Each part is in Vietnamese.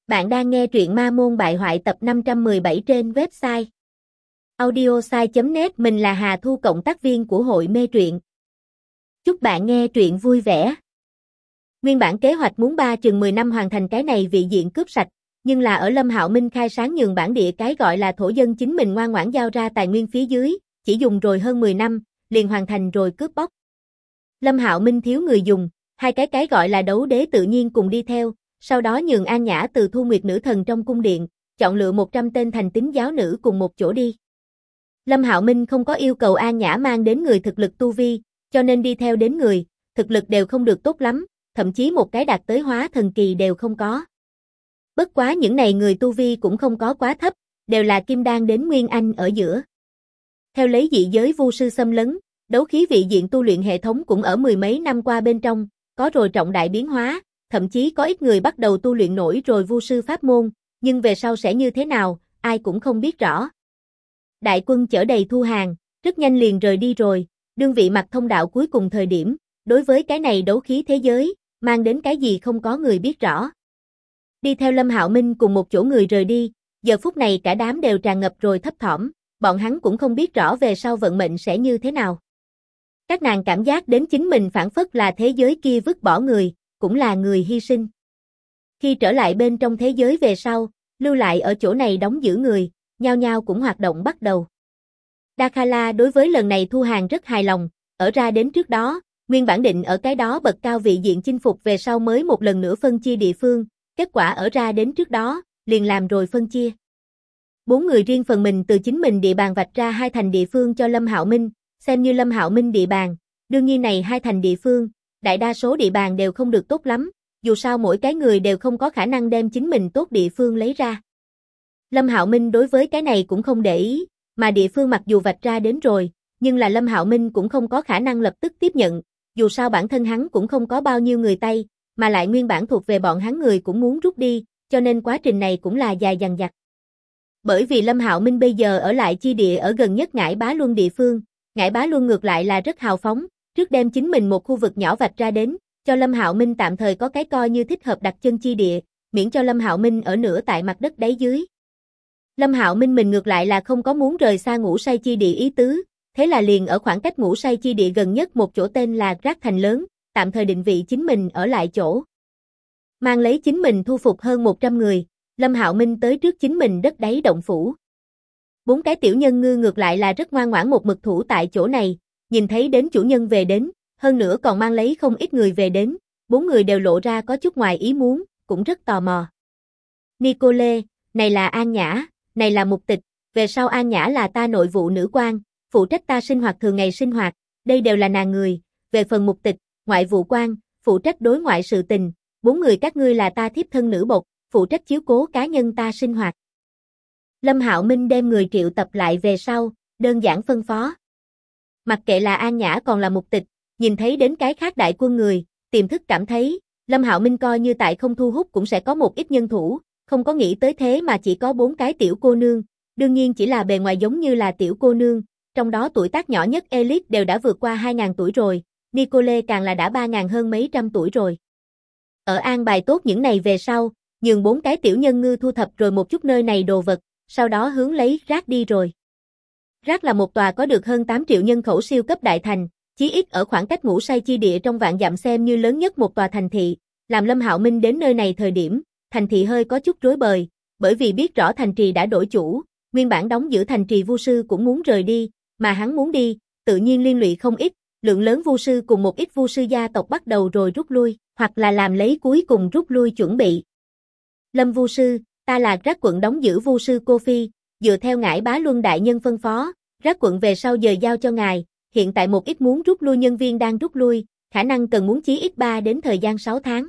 Bạn đang nghe truyện Ma Môn Bại Hoại tập 517 trên website audiosai.net. Mình là Hà Thu, cộng tác viên của hội mê truyện. Chúc bạn nghe truyện vui vẻ. Nguyên bản kế hoạch muốn 3-10 năm hoàn thành cái này vị diện cướp sạch, nhưng là ở Lâm Hạo Minh khai sáng nhường bản địa cái gọi là thổ dân chính mình ngoan ngoãn giao ra tài nguyên phía dưới, chỉ dùng rồi hơn 10 năm, liền hoàn thành rồi cướp bóc. Lâm Hạo Minh thiếu người dùng, hai cái gọi là đấu đế tự nhiên cùng đi theo. Sau đó nhường An Nhã từ Thu Nguyệt nữ thần trong cung điện, chọn lựa 100 tên thành tín giáo nữ cùng một chỗ đi. Lâm Hạo Minh không có yêu cầu An Nhã mang đến người thực lực tu vi, cho nên đi theo đến người, thực lực đều không được tốt lắm, thậm chí một cái đạt tới hóa thần kỳ đều không có. Bất quá những này người tu vi cũng không có quá thấp, đều là kim đan đến nguyên anh ở giữa. Theo lấy dị giới vu sư xâm lấn, đấu khí vị diện tu luyện hệ thống cũng ở mười mấy năm qua bên trong, có rồi trọng đại biến hóa. Thậm chí có ít người bắt đầu tu luyện nổi rồi vu sư pháp môn, nhưng về sau sẽ như thế nào, ai cũng không biết rõ. Đại quân chở đầy thu hàng, rất nhanh liền rời đi rồi, đương vị mặt thông đạo cuối cùng thời điểm, đối với cái này đấu khí thế giới, mang đến cái gì không có người biết rõ. Đi theo Lâm Hạo Minh cùng một chỗ người rời đi, giờ phút này cả đám đều tràn ngập rồi thấp thỏm, bọn hắn cũng không biết rõ về sau vận mệnh sẽ như thế nào. Các nàng cảm giác đến chính mình phản phất là thế giới kia vứt bỏ người, cũng là người hy sinh. Khi trở lại bên trong thế giới về sau, lưu lại ở chỗ này đóng giữ người, nhao nhao cũng hoạt động bắt đầu. Dakhala đối với lần này thu hàng rất hài lòng, ở ra đến trước đó, nguyên bản định ở cái đó bậc cao vị diện chinh phục về sau mới một lần nữa phân chia địa phương, kết quả ở ra đến trước đó, liền làm rồi phân chia. 4 người riêng phần mình từ chính mình địa bàn vạch ra 2 thành địa phương cho Lâm Hạo Minh, xem như Lâm Hạo Minh địa bàn, đương nhiên này 2 thành địa phương, đại đa số địa bàn đều không được tốt lắm, dù sao mỗi cái người đều không có khả năng đem chính mình tốt địa phương lấy ra. Lâm Hạo Minh đối với cái này cũng không để ý, mà địa phương mặc dù vạch ra đến rồi, nhưng là Lâm Hạo Minh cũng không có khả năng lập tức tiếp nhận, dù sao bản thân hắn cũng không có bao nhiêu người Tây, mà lại nguyên bản thuộc về bọn hắn người cũng muốn rút đi, cho nên quá trình này cũng là dài dằng dặc. Bởi vì Lâm Hạo Minh bây giờ ở lại chi địa ở gần nhất Ngải Bá Luân địa phương, Ngải Bá Luân ngược lại là rất hào phóng. Trước đem chính mình một khu vực nhỏ vạch ra đến, cho Lâm Hạo Minh tạm thời có cái coi như thích hợp đặt chân chi địa, miễn cho Lâm Hạo Minh ở nửa tại mặt đất đáy dưới. Lâm Hạo Minh mình ngược lại là không có muốn rời xa Ngũ Sai chi địa ý tứ, thế là liền ở khoảng cách Ngũ Sai chi địa gần nhất một chỗ tên là Rác Thành Lớn, tạm thời định vị chính mình ở lại chỗ. Mang lấy chính mình thu phục hơn 100 người, Lâm Hạo Minh tới trước chính mình đất đáy động phủ. 4 cái tiểu nhân ngư ngược lại là rất ngoan ngoãn một mực thủ tại chỗ này. Nhìn thấy đến chủ nhân về đến, hơn nữa còn mang lấy không ít người về đến, 4 người đều lộ ra có chút ngoài ý muốn, cũng rất tò mò. Nicole, này là An Nhã, này là Mục Tịch, về sau An Nhã là ta nội vụ nữ quan, phụ trách ta sinh hoạt thường ngày sinh hoạt, đây đều là nàng người, về phần Mục Tịch, ngoại vụ quan, phụ trách đối ngoại sự tình, 4 người các ngươi là ta thiếp thân nữ bộc, phụ trách chiếu cố cá nhân ta sinh hoạt. Lâm Hạo Minh đem người triệu tập lại về sau, đơn giản phân phó. Mặc kệ là An Nhã còn là Mục Tịch, nhìn thấy đến cái khác đại quân người, tiềm thức cảm thấy, Lâm Hạo Minh coi như tại không thu hút cũng sẽ có một ít nhân thủ, không có nghĩ tới thế mà chỉ có 4 cái tiểu cô nương, đương nhiên chỉ là bề ngoài giống như là tiểu cô nương, trong đó tuổi tác nhỏ nhất Elite đều đã vượt qua 2.000 tuổi rồi, Nicole càng là đã 3.000 hơn mấy trăm tuổi rồi. Ở an bài tốt những này về sau, nhường 4 cái tiểu nhân ngư thu thập rồi một chút nơi này đồ vật, sau đó hướng lấy Rác đi rồi. Rác là một tòa có được hơn 8 triệu nhân khẩu siêu cấp đại thành, chí ít ở khoảng cách Ngũ Sai chi địa trong vạn dặm xem như lớn nhất một tòa thành thị, làm Lâm Hạo Minh đến nơi này thời điểm, thành thị hơi có chút rối bời, bởi vì biết rõ thành trì đã đổi chủ, nguyên bản đóng giữ thành trì vu sư cũng muốn rời đi, mà hắn muốn đi, tự nhiên liên lụy không ít, lượng lớn vu sư cùng một ít vu sư gia tộc bắt đầu rồi rút lui, hoặc là làm lấy cuối cùng rút lui chuẩn bị. Lâm vu sư, ta là Rác quận đóng giữ vu sư Cô Phi, dựa theo Ngải Bá Luân đại nhân phân phó, Rác quận về sau giờ giao cho ngài, hiện tại một ít muốn rút lui nhân viên đang rút lui, khả năng cần muốn chí ít 3 đến thời gian 6 tháng.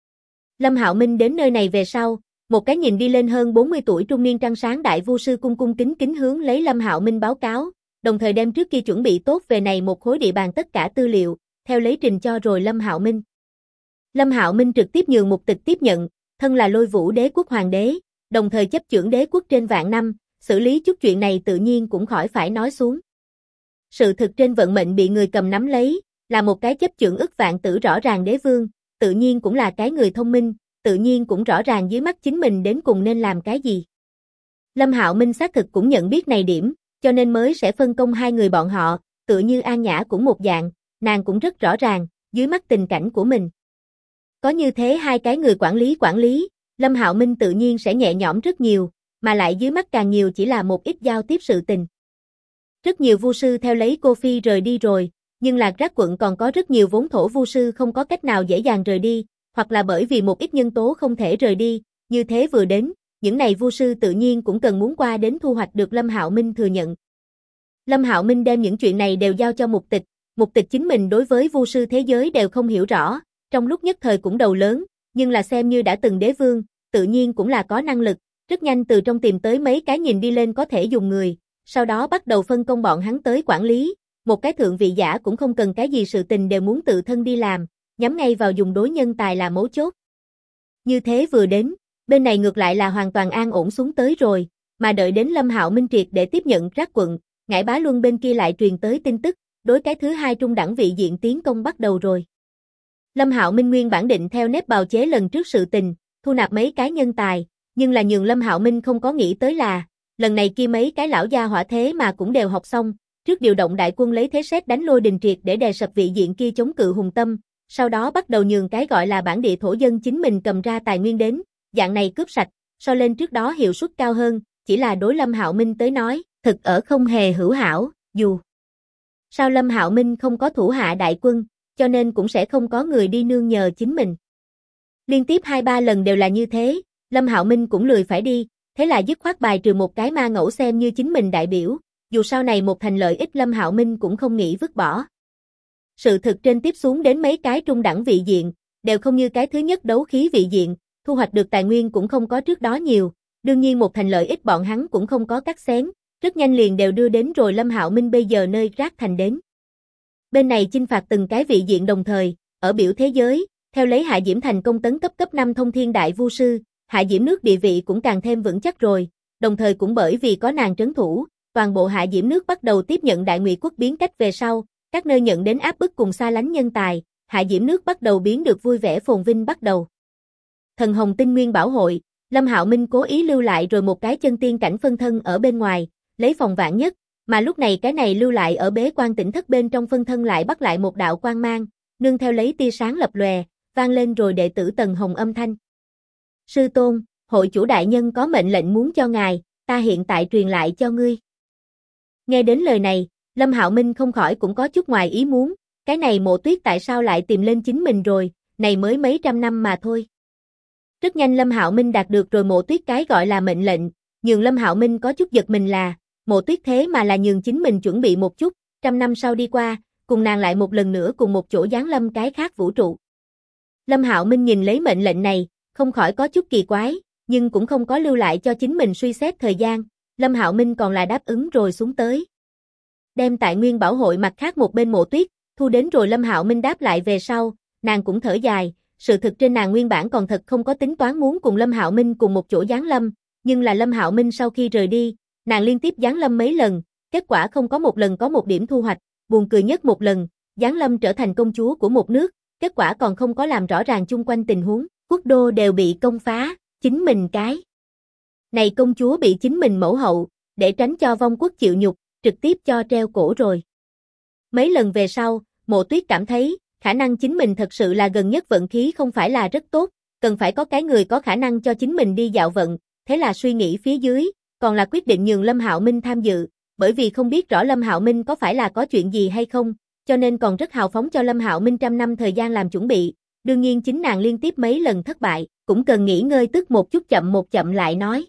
Lâm Hạo Minh đến nơi này về sau, một cái nhìn đi lên hơn 40 tuổi trung niên trăng sáng đại vu sư cung cung kính kính hướng lấy Lâm Hạo Minh báo cáo, đồng thời đem trước kia chuẩn bị tốt về này một khối địa bàn tất cả tư liệu, theo lấy trình cho rồi Lâm Hạo Minh. Lâm Hạo Minh trực tiếp nhường Mục Tịch tiếp nhận, thân là Lôi Vũ đế quốc hoàng đế, đồng thời chấp chưởng đế quốc trên vạn năm, xử lý chút chuyện này tự nhiên cũng khỏi phải nói xuống. Sự thực trên vận mệnh bị người cầm nắm lấy, là một cái chấp chưởng ức vạn tử rõ ràng đế vương, tự nhiên cũng là cái người thông minh, tự nhiên cũng rõ ràng dưới mắt chính mình đến cùng nên làm cái gì. Lâm Hạo Minh xác thực cũng nhận biết này điểm, cho nên mới sẽ phân công hai người bọn họ, tựa như An Nhã cũng một dạng, nàng cũng rất rõ ràng, dưới mắt tình cảnh của mình. Có như thế hai cái người quản lý, Lâm Hạo Minh tự nhiên sẽ nhẹ nhõm rất nhiều, mà lại dưới mắt càng nhiều chỉ là một ít giao tiếp sự tình. Rất nhiều vu sư theo lấy cô Phi rời đi rồi, nhưng Lạc Rác quận còn có rất nhiều vốn thổ vu sư không có cách nào dễ dàng rời đi, hoặc là bởi vì một ít nhân tố không thể rời đi, như thế vừa đến, những này vu sư tự nhiên cũng cần muốn qua đến thu hoạch được Lâm Hạo Minh thừa nhận. Lâm Hạo Minh đem những chuyện này đều giao cho Mục Tịch chính mình đối với vu sư thế giới đều không hiểu rõ, trong lúc nhất thời cũng đầu lớn, nhưng là xem như đã từng đế vương, tự nhiên cũng là có năng lực, rất nhanh từ trong tìm tới mấy cái nhìn đi lên có thể dùng người, sau đó bắt đầu phân công bọn hắn tới quản lý, một cái thượng vị giả cũng không cần cái gì sự tình đều muốn tự thân đi làm, nhắm ngay vào dùng đối nhân tài là mấu chốt. Như thế vừa đến, bên này ngược lại là hoàn toàn an ổn xuống tới rồi, mà đợi đến Lâm Hạo Minh triệt để tiếp nhận Rác quận, Ngải Bá Luân bên kia lại truyền tới tin tức, đối cái thứ hai trung đẳng vị diện tiến công bắt đầu rồi. Lâm Hạo Minh nguyên bản định theo nếp bào chế lần trước sự tình, thu nạp mấy cái nhân tài, nhưng là nhường Lâm Hạo Minh không có nghĩ tới là, lần này kia mấy cái lão gia hỏa thế mà cũng đều học xong, trước điều động đại quân lấy thế sét đánh lôi đình triệt để đè sập vị diện kia chống cự hùng tâm, sau đó bắt đầu nhường cái gọi là bản địa thổ dân chính mình cầm ra tài nguyên đến, dạng này cướp sạch, so lên trước đó hiệu suất cao hơn, chỉ là đối Lâm Hạo Minh tới nói, thực ở không hề hữu hảo, dù sao Lâm Hạo Minh không có thủ hạ đại quân, cho nên cũng sẽ không có người đi nương nhờ chính mình. Liên tiếp 2-3 lần đều là như thế, Lâm Hạo Minh cũng lười phải đi, thế là dứt khoát bài trừ một cái ma ngẫu xem như chính mình đại biểu, dù sau này một thành lợi ích Lâm Hạo Minh cũng không nghĩ vứt bỏ. Sự thực trên tiếp xuống đến mấy cái trung đẳng vị diện, đều không như cái thứ nhất đấu khí vị diện, thu hoạch được tài nguyên cũng không có trước đó nhiều, đương nhiên một thành lợi ích bọn hắn cũng không có cắt xén, rất nhanh liền đều đưa đến rồi Lâm Hạo Minh bây giờ nơi Rác thành đến. Bên này chinh phạt từng cái vị diện đồng thời, ở biểu thế giới, theo lấy Hạ Diễm thành công tấn cấp 5 thông thiên đại vu sư, Hạ Diễm nước địa vị cũng càng thêm vững chắc rồi, đồng thời cũng bởi vì có nàng trấn thủ, toàn bộ Hạ Diễm nước bắt đầu tiếp nhận Đại Ngụy quốc biến cách về sau, các nơi nhận đến áp bức cùng xa lánh nhân tài, Hạ Diễm nước bắt đầu biến được vui vẻ phồn vinh bắt đầu. Thần Hồng Tinh Nguyên Bảo hội, Lâm Hạo Minh cố ý lưu lại rồi một cái chân tiên cảnh phân thân ở bên ngoài, lấy phòng vạn nhất, mà lúc này cái này lưu lại ở bế quan tỉnh thất bên trong phân thân lại bắt lại một đạo quang mang, nương theo lấy tia sáng lập lòe, vang lên rồi đệ tử Tần Hồng âm thanh. Sư tôn, hội chủ đại nhân có mệnh lệnh muốn cho ngài, ta hiện tại truyền lại cho ngươi. Nghe đến lời này, Lâm Hạo Minh không khỏi cũng có chút ngoài ý muốn, cái này Mộ Tuyết tại sao lại tìm lên chính mình rồi, này mới mấy trăm năm mà thôi. Rất nhanh Lâm Hạo Minh đạt được rồi Mộ Tuyết cái gọi là mệnh lệnh, nhường Lâm Hạo Minh có chút giật mình là, Mộ Tuyết thế mà là nhường chính mình chuẩn bị một chút, 100 năm sau đi qua, cùng nàng lại một lần nữa cùng một chỗ giáng lâm cái khác vũ trụ. Lâm Hạo Minh nhìn lấy mệnh lệnh này, không khỏi có chút kỳ quái, nhưng cũng không có lưu lại cho chính mình suy xét thời gian, Lâm Hạo Minh còn là đáp ứng rồi xuống tới. Đem tại nguyên bảo hội mặt khác một bên Mộ Tuyết, thu đến rồi Lâm Hạo Minh đáp lại về sau, nàng cũng thở dài, sự thực trên nàng nguyên bản còn thật không có tính toán muốn cùng Lâm Hạo Minh cùng một chỗ giáng lâm, nhưng là Lâm Hạo Minh sau khi rời đi, nàng liên tiếp giáng lâm mấy lần, kết quả không có một lần có một điểm thu hoạch, buồn cười nhất một lần, giáng lâm trở thành công chúa của một nước, kết quả còn không có làm rõ ràng chung quanh tình huống, quốc đô đều bị công phá, chính mình cái này công chúa bị chính mình mẫu hậu, để tránh cho vong quốc chịu nhục, trực tiếp cho treo cổ rồi. Mấy lần về sau, Mộ Tuyết cảm thấy, khả năng chính mình thật sự là gần nhất vận khí không phải là rất tốt, cần phải có cái người có khả năng cho chính mình đi dạo vận, thế là suy nghĩ phía dưới, còn là quyết định nhường Lâm Hạo Minh tham dự, bởi vì không biết rõ Lâm Hạo Minh có phải là có chuyện gì hay không, cho nên còn rất hào phóng cho Lâm Hạo Minh 100 năm thời gian làm chuẩn bị, đương nhiên chính nàng liên tiếp mấy lần thất bại, cũng cần nghỉ ngơi tức một chút chậm lại nói.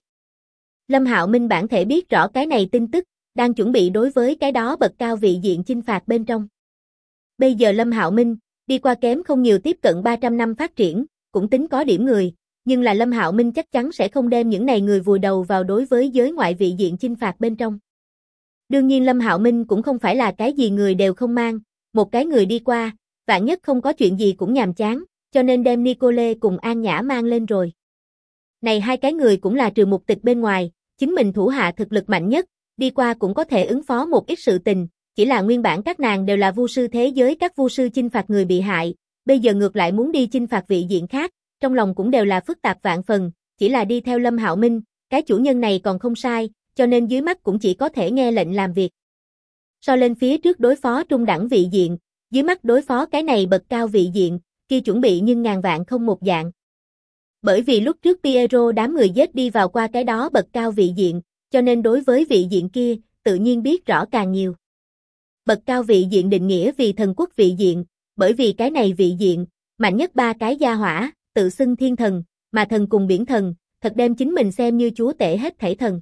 Lâm Hạo Minh bản thể biết rõ cái này tin tức, đang chuẩn bị đối với cái đó bậc cao vị diện chinh phạt bên trong. Bây giờ Lâm Hạo Minh, đi qua kém không nhiều tiếp cận 300 năm phát triển, cũng tính có điểm người, nhưng là Lâm Hạo Minh chắc chắn sẽ không đem những này người vùi đầu vào đối với giới ngoại vị diện chinh phạt bên trong. Đương nhiên Lâm Hạo Minh cũng không phải là cái gì người đều không mang, một cái người đi qua, vạn nhất không có chuyện gì cũng nhàm chán, cho nên đem Nicole cùng An Nhã mang lên rồi. Này hai cái người cũng là trừ Mục Tịch bên ngoài, chính mình thủ hạ thực lực mạnh nhất, đi qua cũng có thể ứng phó một ít sự tình, chỉ là nguyên bản các nàng đều là vu sư thế giới các vu sư chinh phạt người bị hại, bây giờ ngược lại muốn đi chinh phạt vị diện khác, trong lòng cũng đều là phức tạp vạn phần, chỉ là đi theo Lâm Hạo Minh, cái chủ nhân này còn không sai, cho nên dưới mắt cũng chỉ có thể nghe lệnh làm việc. So lên phía trước đối phó trung đẳng vị diện, dưới mắt đối phó cái này bậc cao vị diện, kia chuẩn bị nhưng ngàn vạn không một dạng. Bởi vì lúc trước Piero đám người giết đi vào qua cái đó bậc cao vị diện, cho nên đối với vị diện kia, tự nhiên biết rõ càng nhiều. Bậc cao vị diện định nghĩa vì thần quốc vị diện, bởi vì cái này vị diện, mạnh nhất ba cái gia hỏa, tự xưng thiên thần, mà thần cùng biển thần, thật đem chính mình xem như chúa tể hết thảy thần.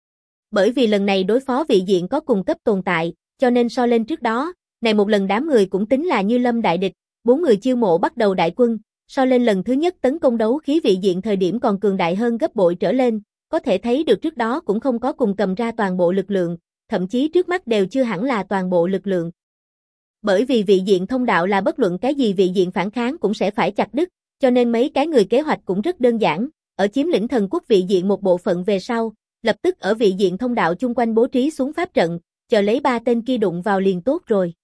Bởi vì lần này đối phó vị diện có cùng cấp tồn tại, cho nên so lên trước đó, này một lần đám người cũng tính là như lâm đại địch, 4 người chiêu mộ bắt đầu đại quân, so lên lần thứ nhất tấn công đấu khí vị diện thời điểm còn cường đại hơn gấp bội trở lên, có thể thấy được trước đó cũng không có cùng cầm ra toàn bộ lực lượng, thậm chí trước mắt đều chưa hẳn là toàn bộ lực lượng. Bởi vì vị diện thông đạo là bất luận cái gì vị diện phản kháng cũng sẽ phải chặt đứt, cho nên mấy cái người kế hoạch cũng rất đơn giản, ở chiếm lĩnh thần quốc vị diện một bộ phận về sau, lập tức ở vị diện thông đạo chung quanh bố trí xuống pháp trận, chờ lấy 3 tên kia đụng vào liền tốt rồi.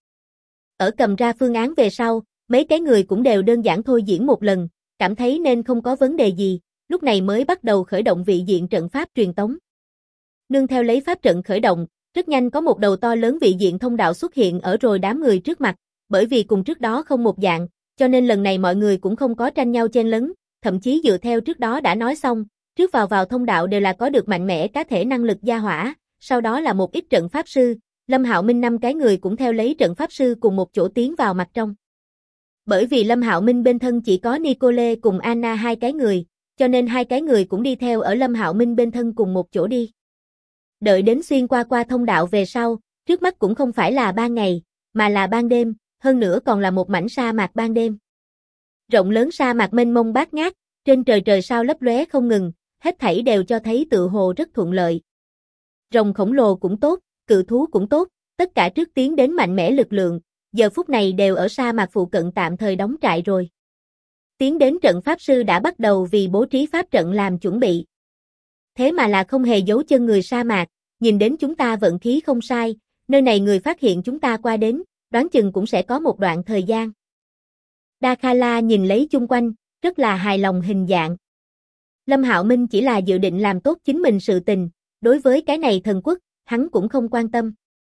Ở cầm ra phương án về sau, mấy cái người cũng đều đơn giản thôi diễn một lần, cảm thấy nên không có vấn đề gì, lúc này mới bắt đầu khởi động vị diện trận pháp truyền tống. Nương theo lấy pháp trận khởi động, rất nhanh có một đầu to lớn vị diện thông đạo xuất hiện ở rồi đám người trước mặt, bởi vì cùng trước đó không một dạng, cho nên lần này mọi người cũng không có tranh nhau chen lấn, thậm chí dựa theo trước đó đã nói xong, trước vào thông đạo đều là có được mạnh mẽ cá thể năng lực gia hỏa, sau đó là một ít trận pháp sư, Lâm Hạo Minh 5 cái người cũng theo lấy trận pháp sư cùng một chỗ tiến vào mặt trong. Bởi vì Lâm Hạo Minh bên thân chỉ có Nicole cùng Anna 2 cái người, cho nên 2 cái người cũng đi theo ở Lâm Hạo Minh bên thân cùng một chỗ đi. Đợi đến xuyên qua thông đạo về sau, trước mắt cũng không phải là ban ngày, mà là ban đêm, hơn nữa còn là một mảnh sa mạc ban đêm. Rộng lớn sa mạc mênh mông bát ngát, trên trời sao lấp lóe không ngừng, hết thảy đều cho thấy tựa hồ rất thuận lợi. Rồng khổng lồ cũng tốt, cự thú cũng tốt, tất cả trước tiến đến mạnh mẽ lực lượng, giờ phút này đều ở sa mạc phụ cận tạm thời đóng trại rồi. Tiến đến trận pháp sư đã bắt đầu vì bố trí pháp trận làm chuẩn bị. Thế mà là không hề giấu chân người sa mạc, nhìn đến chúng ta vận khí không sai, nơi này người phát hiện chúng ta qua đến, đoán chừng cũng sẽ có một đoạn thời gian. Dakala nhìn lấy chung quanh, rất là hài lòng hình dạng. Lâm Hạo Minh chỉ là dự định làm tốt chính mình sự tình, đối với cái này thần quốc, hắn cũng không quan tâm.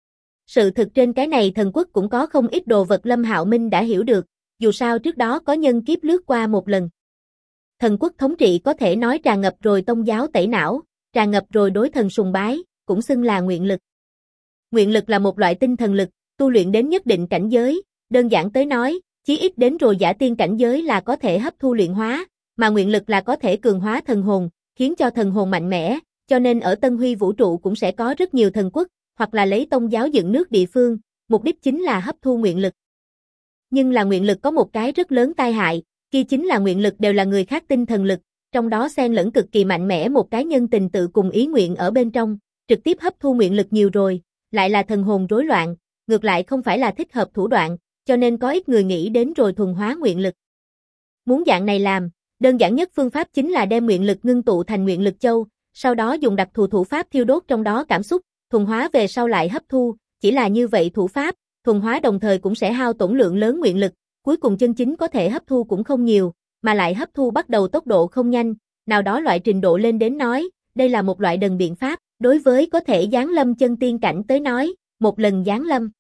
Sự thực trên cái này thần quốc cũng có không ít đồ vật Lâm Hạo Minh đã hiểu được, dù sao trước đó có nhân kiếp lướt qua một lần. Thần quốc thống trị có thể nói tràn ngập rồi tông giáo tẩy não, tràn ngập rồi đối thần sùng bái, cũng xưng là nguyện lực. Nguyện lực là một loại tinh thần lực, tu luyện đến nhất định cảnh giới, đơn giản tới nói, chí ít đến rồi giả tiên cảnh giới là có thể hấp thu luyện hóa, mà nguyện lực là có thể cường hóa thần hồn, khiến cho thần hồn mạnh mẽ, cho nên ở Tân Huy vũ trụ cũng sẽ có rất nhiều thần quốc, hoặc là lấy tông giáo dựng nước địa phương, mục đích chính là hấp thu nguyện lực. Nhưng là nguyện lực có một cái rất lớn tai hại, kia chính là nguyện lực đều là người khác tinh thần lực, trong đó xen lẫn cực kỳ mạnh mẽ một cái nhân tình tự cùng ý nguyện ở bên trong, trực tiếp hấp thu nguyện lực nhiều rồi, lại là thần hồn rối loạn, ngược lại không phải là thích hợp thủ đoạn, cho nên có ít người nghĩ đến rồi thuần hóa nguyện lực. Muốn dạng này làm, đơn giản nhất phương pháp chính là đem nguyện lực ngưng tụ thành nguyện lực châu, sau đó dùng đặc thù thủ pháp thiêu đốt trong đó cảm xúc, thuần hóa về sau lại hấp thu, chỉ là như vậy thủ pháp, thuần hóa đồng thời cũng sẽ hao tổn lượng lớn nguyện lực, cuối cùng chân chính có thể hấp thu cũng không nhiều, mà lại hấp thu bắt đầu tốc độ không nhanh, nào đó loại trình độ lên đến nói, đây là một loại đần biện pháp, đối với có thể giáng lâm chân tiên cảnh tới nói, một lần giáng lâm.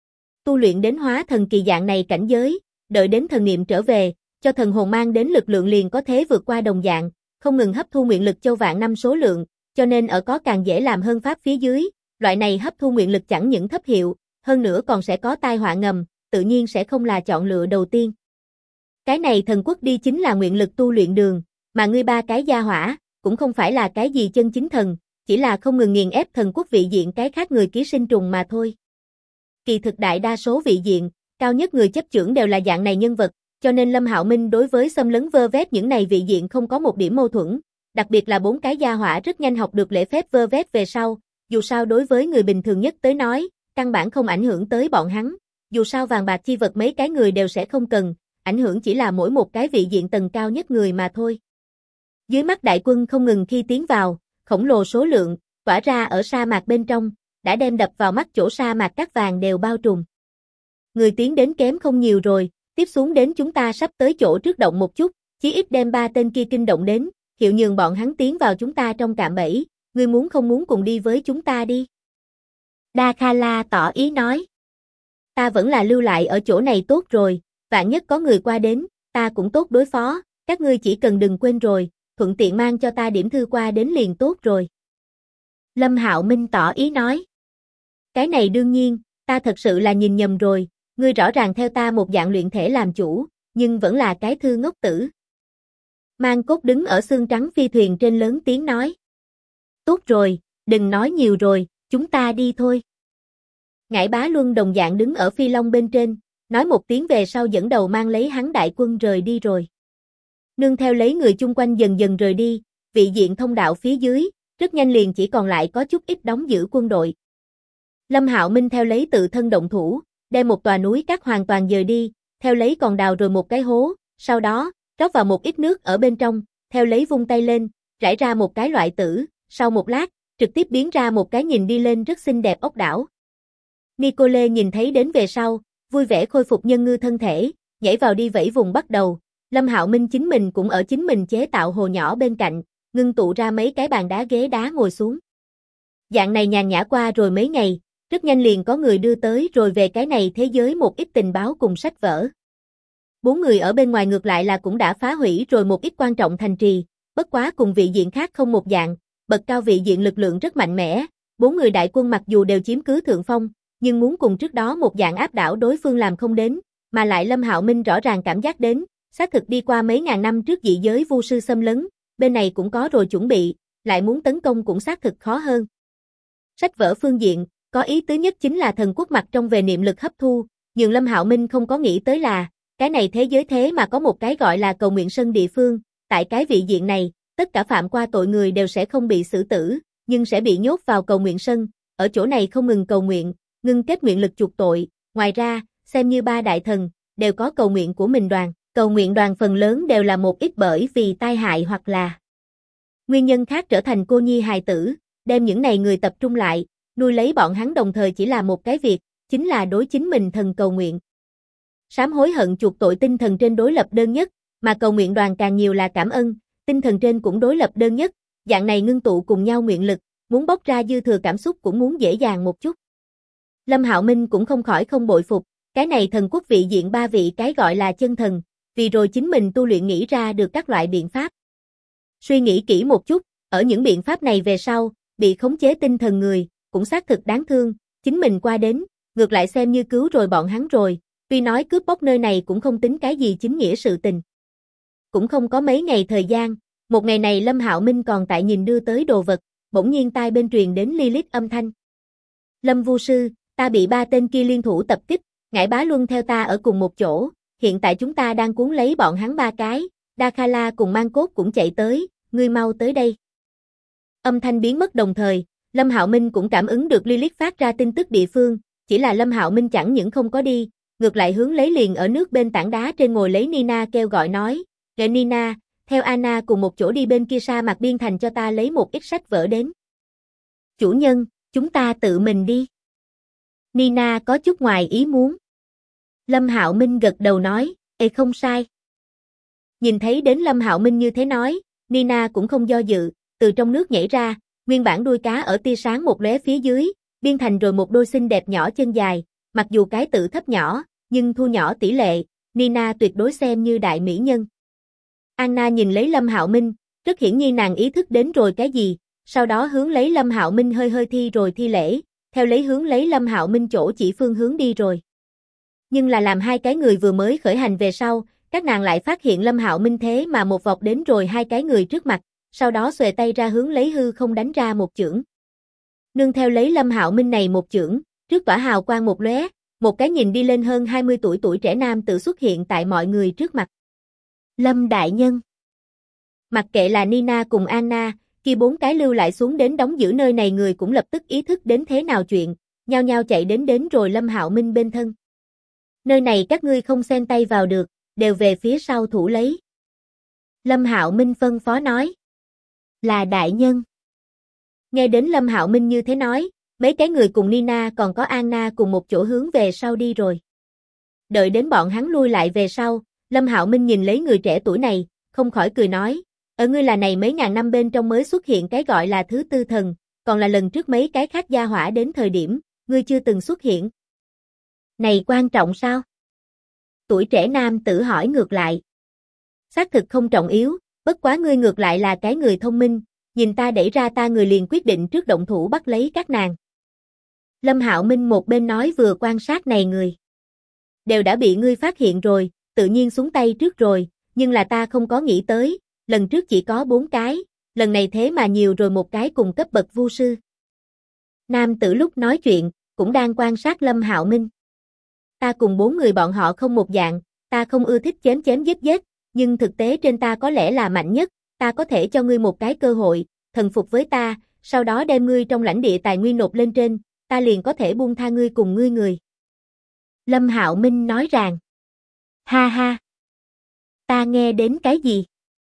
Tu luyện đến hóa thần kỳ dạng này cảnh giới, đợi đến thần niệm trở về, cho thần hồn mang đến lực lượng liền có thể vượt qua đồng dạng, không ngừng hấp thu nguyện lực châu vạn năm số lượng, cho nên ở có càng dễ làm hơn pháp phía dưới, loại này hấp thu nguyện lực chẳng những thấp hiệu, hơn nữa còn sẽ có tai họa ngầm, tự nhiên sẽ không là chọn lựa đầu tiên. Cái này thần quốc đi chính là nguyện lực tu luyện đường, mà ngươi 3 cái gia hỏa, cũng không phải là cái gì chân chính thần, chỉ là không ngừng nghiền ép thần quốc vị diện cái khác người ký sinh trùng mà thôi. Kỳ thực đại đa số vị diện, cao nhất người chấp chưởng đều là dạng này nhân vật, cho nên Lâm Hạo Minh đối với xâm lấn vơ vét những này vị diện không có một điểm mâu thuẫn, đặc biệt là 4 cái gia hỏa rất nhanh học được lễ phép vơ vét về sau, dù sao đối với người bình thường nhất tới nói, căn bản không ảnh hưởng tới bọn hắn, dù sao vàng bạc chi vật mấy cái người đều sẽ không cần, ảnh hưởng chỉ là mỗi một cái vị diện tầng cao nhất người mà thôi. Dưới mắt đại quân không ngừng khi tiến vào, khổng lồ số lượng, tỏa ra ở sa mạc bên trong, đã đem đập vào mắt chỗ sa mạc cát vàng đều bao trùm. Người tiến đến kém không nhiều rồi, tiếp xuống đến chúng ta sắp tới chỗ trước động một chút, chí ít đem 3 tên kia kinh động đến, hiệu nhường bọn hắn tiến vào chúng ta trong cạm bẫy, ngươi muốn không muốn cùng đi với chúng ta đi. Dakala tỏ ý nói. Ta vẫn là lưu lại ở chỗ này tốt rồi, vạn nhất có người qua đến, ta cũng tốt đối phó, các ngươi chỉ cần đừng quên rồi, thuận tiện mang cho ta điểm thư qua đến liền tốt rồi. Lâm Hạo Minh tỏ ý nói. Cái này đương nhiên, ta thật sự là nhìn nhầm rồi, ngươi rõ ràng theo ta một dạng luyện thể làm chủ, nhưng vẫn là cái thư ngốc tử. Mang Cốt đứng ở xương trắng phi thuyền trên lớn tiếng nói. Tốt rồi, đừng nói nhiều rồi, chúng ta đi thôi. Ngải Bá Luân đồng dạng đứng ở phi long bên trên, nói một tiếng về sau dẫn đầu mang lấy hắn đại quân rời đi rồi. Nương theo lấy người chung quanh dần dần rời đi, vị diện thông đạo phía dưới, rất nhanh liền chỉ còn lại có chút ít đóng giữ quân đội. Lâm Hạo Minh theo lấy tự thân động thủ, đem một tòa núi cát hoàn toàn dời đi, theo lấy còn đào rồi một cái hố, sau đó, rót vào một ít nước ở bên trong, theo lấy vung tay lên, rải ra một cái loại tử, sau một lát, trực tiếp biến ra một cái nhìn đi lên rất xinh đẹp ốc đảo. Nicole nhìn thấy đến về sau, vui vẻ khôi phục nhân ngư thân thể, nhảy vào đi vẫy vùng bắt đầu. Lâm Hạo Minh chính mình cũng ở chính mình chế tạo hồ nhỏ bên cạnh, ngưng tụ ra mấy cái bàn đá ghế đá ngồi xuống. Dạng này nhàn nhã qua rồi mấy ngày, rất nhanh liền có người đưa tới rồi về cái này thế giới một ít tình báo cùng sách vở. 4 người ở bên ngoài ngược lại là cũng đã phá hủy rồi một ít quan trọng thành trì, bất quá cùng vị diện khác không một dạng, bậc cao vị diện lực lượng rất mạnh mẽ, 4 người đại quân mặc dù đều chiếm cứ thượng phong, nhưng muốn cùng trước đó một dạng áp đảo đối phương làm không đến, mà lại Lâm Hạo Minh rõ ràng cảm giác đến, xác thực đi qua mấy ngàn năm trước dị giới vu sư xâm lấn, bên này cũng có rồi chuẩn bị, lại muốn tấn công cũng xác thực khó hơn. Sách vở phương diện, có ý tứ nhất chính là thần quốc mặt trong về niệm lực hấp thu, nhưng Lâm Hạo Minh không có nghĩ tới là, cái này thế giới thế mà có một cái gọi là cầu nguyện sân địa phương, tại cái vị diện này, tất cả phạm qua tội người đều sẽ không bị xử tử, nhưng sẽ bị nhốt vào cầu nguyện sân, ở chỗ này không ngừng cầu nguyện, ngưng kết nguyện lực chuộc tội, ngoài ra, xem như 3 đại thần, đều có cầu nguyện của mình đoàn, cầu nguyện đoàn phần lớn đều là một ít bởi vì tai hại hoặc là nguyên nhân khác trở thành cô nhi hài tử, đem những này người tập trung lại, nuôi lấy bọn hắn đồng thời chỉ là một cái việc, chính là đối chính mình thần cầu nguyện. Sám hối hận chuộc tội tinh thần trên đối lập đơn nhất, mà cầu nguyện đoàn càng nhiều là cảm ơn, tinh thần trên cũng đối lập đơn nhất, dạng này ngưng tụ cùng nhau nguyện lực, muốn bóc ra dư thừa cảm xúc cũng muốn dễ dàng một chút. Lâm Hạo Minh cũng không khỏi không bội phục, cái này thần quốc vị diện 3 vị cái gọi là chân thần, vì rồi chính mình tu luyện nghĩ ra được các loại biện pháp. Suy nghĩ kỹ một chút, ở những biện pháp này về sau, bị khống chế tinh thần người, cũng xác thực đáng thương, chính mình qua đến, ngược lại xem như cứu rồi bọn hắn rồi, tuy nói cướp bóc nơi này cũng không tính cái gì chính nghĩa sự tình. Cũng không có mấy ngày thời gian, một ngày này Lâm Hạo Minh còn tại nhìn đưa tới đồ vật, bỗng nhiên tai bên truyền đến Lilith âm thanh. Lâm Vu Sư, ta bị 3 tên kia liên thủ tập kích, Ngải Bá Luân theo ta ở cùng một chỗ, hiện tại chúng ta đang cuốn lấy bọn hắn 3 cái, Dakala cùng Mang Cốt cũng chạy tới, ngươi mau tới đây. Âm thanh biến mất đồng thời, Lâm Hạo Minh cũng cảm ứng được Lilith phát ra tin tức địa phương, chỉ là Lâm Hạo Minh chẳng những không có đi, ngược lại hướng lấy liền ở nước bên tảng đá trên ngồi lấy Nina kêu gọi nói, "Nghệ Nina, theo Anna cùng một chỗ đi bên kia sa mạc biên thành cho ta lấy một ít sách vở đến." "Chủ nhân, chúng ta tự mình đi." Nina có chút ngoài ý muốn. Lâm Hạo Minh gật đầu nói, "Ê không sai." Nhìn thấy đến Lâm Hạo Minh như thế nói, Nina cũng không do dự, từ trong nước nhảy ra, nguyên bản đuôi cá ở tia sáng một lóe phía dưới, biên thành rồi một đôi xinh đẹp nhỏ chân dài, mặc dù cái tự thấp nhỏ, nhưng thu nhỏ tỷ lệ, Nina tuyệt đối xem như đại mỹ nhân. Anna nhìn lấy Lâm Hạo Minh, rất hiển nhiên nàng ý thức đến rồi cái gì, sau đó hướng lấy Lâm Hạo Minh hơi hơi thi rồi thi lễ, theo lấy hướng lấy Lâm Hạo Minh chỗ chỉ phương hướng đi rồi. Nhưng là làm 2 cái người vừa mới khởi hành về sau, các nàng lại phát hiện Lâm Hạo Minh thế mà một vòng đến rồi 2 cái người trước mặt, sau đó xuề tay ra hướng lấy hư không đánh ra một chưởng. Nương theo lấy Lâm Hạo Minh này một chưởng, trước tỏa hào quang một lóe, một cái nhìn đi lên hơn 20 tuổi trẻ nam tự xuất hiện tại mọi người trước mặt. Lâm đại nhân. Mặc kệ là Nina cùng Anna, kia 4 cái lưu lại xuống đến đóng giữ nơi này người cũng lập tức ý thức đến thế nào chuyện, nhao nhao chạy đến rồi Lâm Hạo Minh bên thân. Nơi này các ngươi không xen tay vào được, đều về phía sau thủ lấy. Lâm Hạo Minh phân phó nói. Là đại nhân. Nghe đến Lâm Hạo Minh như thế nói, mấy cái người cùng Nina còn có Anna cùng một chỗ hướng về sau đi rồi. Đợi đến bọn hắn lui lại về sau, Lâm Hạo Minh nhìn lấy người trẻ tuổi này, không khỏi cười nói, ở ngươi là này mấy ngàn năm bên trong mới xuất hiện cái gọi là thứ tư thần, còn là lần trước mấy cái khác gia hỏa đến thời điểm, ngươi chưa từng xuất hiện. Này quan trọng sao? Tuổi trẻ nam tử hỏi ngược lại. Xác thực không trọng yếu, bất quá ngươi ngược lại là cái người thông minh, nhìn ta đẩy ra ta người liền quyết định trước động thủ bắt lấy các nàng. Lâm Hạo Minh một bên nói vừa quan sát này người. Đều đã bị ngươi phát hiện rồi, tự nhiên xuống tay trước rồi, nhưng là ta không có nghĩ tới, lần trước chỉ có 4 cái, lần này thế mà nhiều rồi một cái cùng cấp bậc vu sư. Nam tử lúc nói chuyện, cũng đang quan sát Lâm Hạo Minh. Ta cùng 4 người bọn họ không một dạng, ta không ưa thích chém chém giết giết, nhưng thực tế trên ta có lẽ là mạnh nhất, ta có thể cho ngươi một cái cơ hội, thần phục với ta, sau đó đem ngươi trong lãnh địa tài nguyên nộp lên trên, ta liền có thể buông tha ngươi cùng ngươi người. Lâm Hạo Minh nói rằng, ha ha, ta nghe đến cái gì?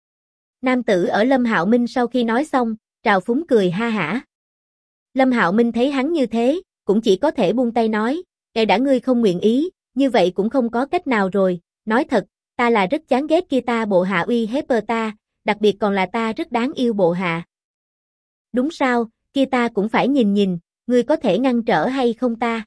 Nam tử ở Lâm Hạo Minh sau khi nói xong, trào phúng cười ha hả. Lâm Hạo Minh thấy hắn như thế, cũng chỉ có thể buông tay nói, kể đã ngươi không nguyện ý, như vậy cũng không có cách nào rồi, nói thật, ta là rất chán ghét kia ta bộ hạ uy hiếp ta, đặc biệt còn là ta rất đáng yêu bộ hạ. Đúng sao, kia ta cũng phải nhìn nhìn, ngươi có thể ngăn trở hay không ta?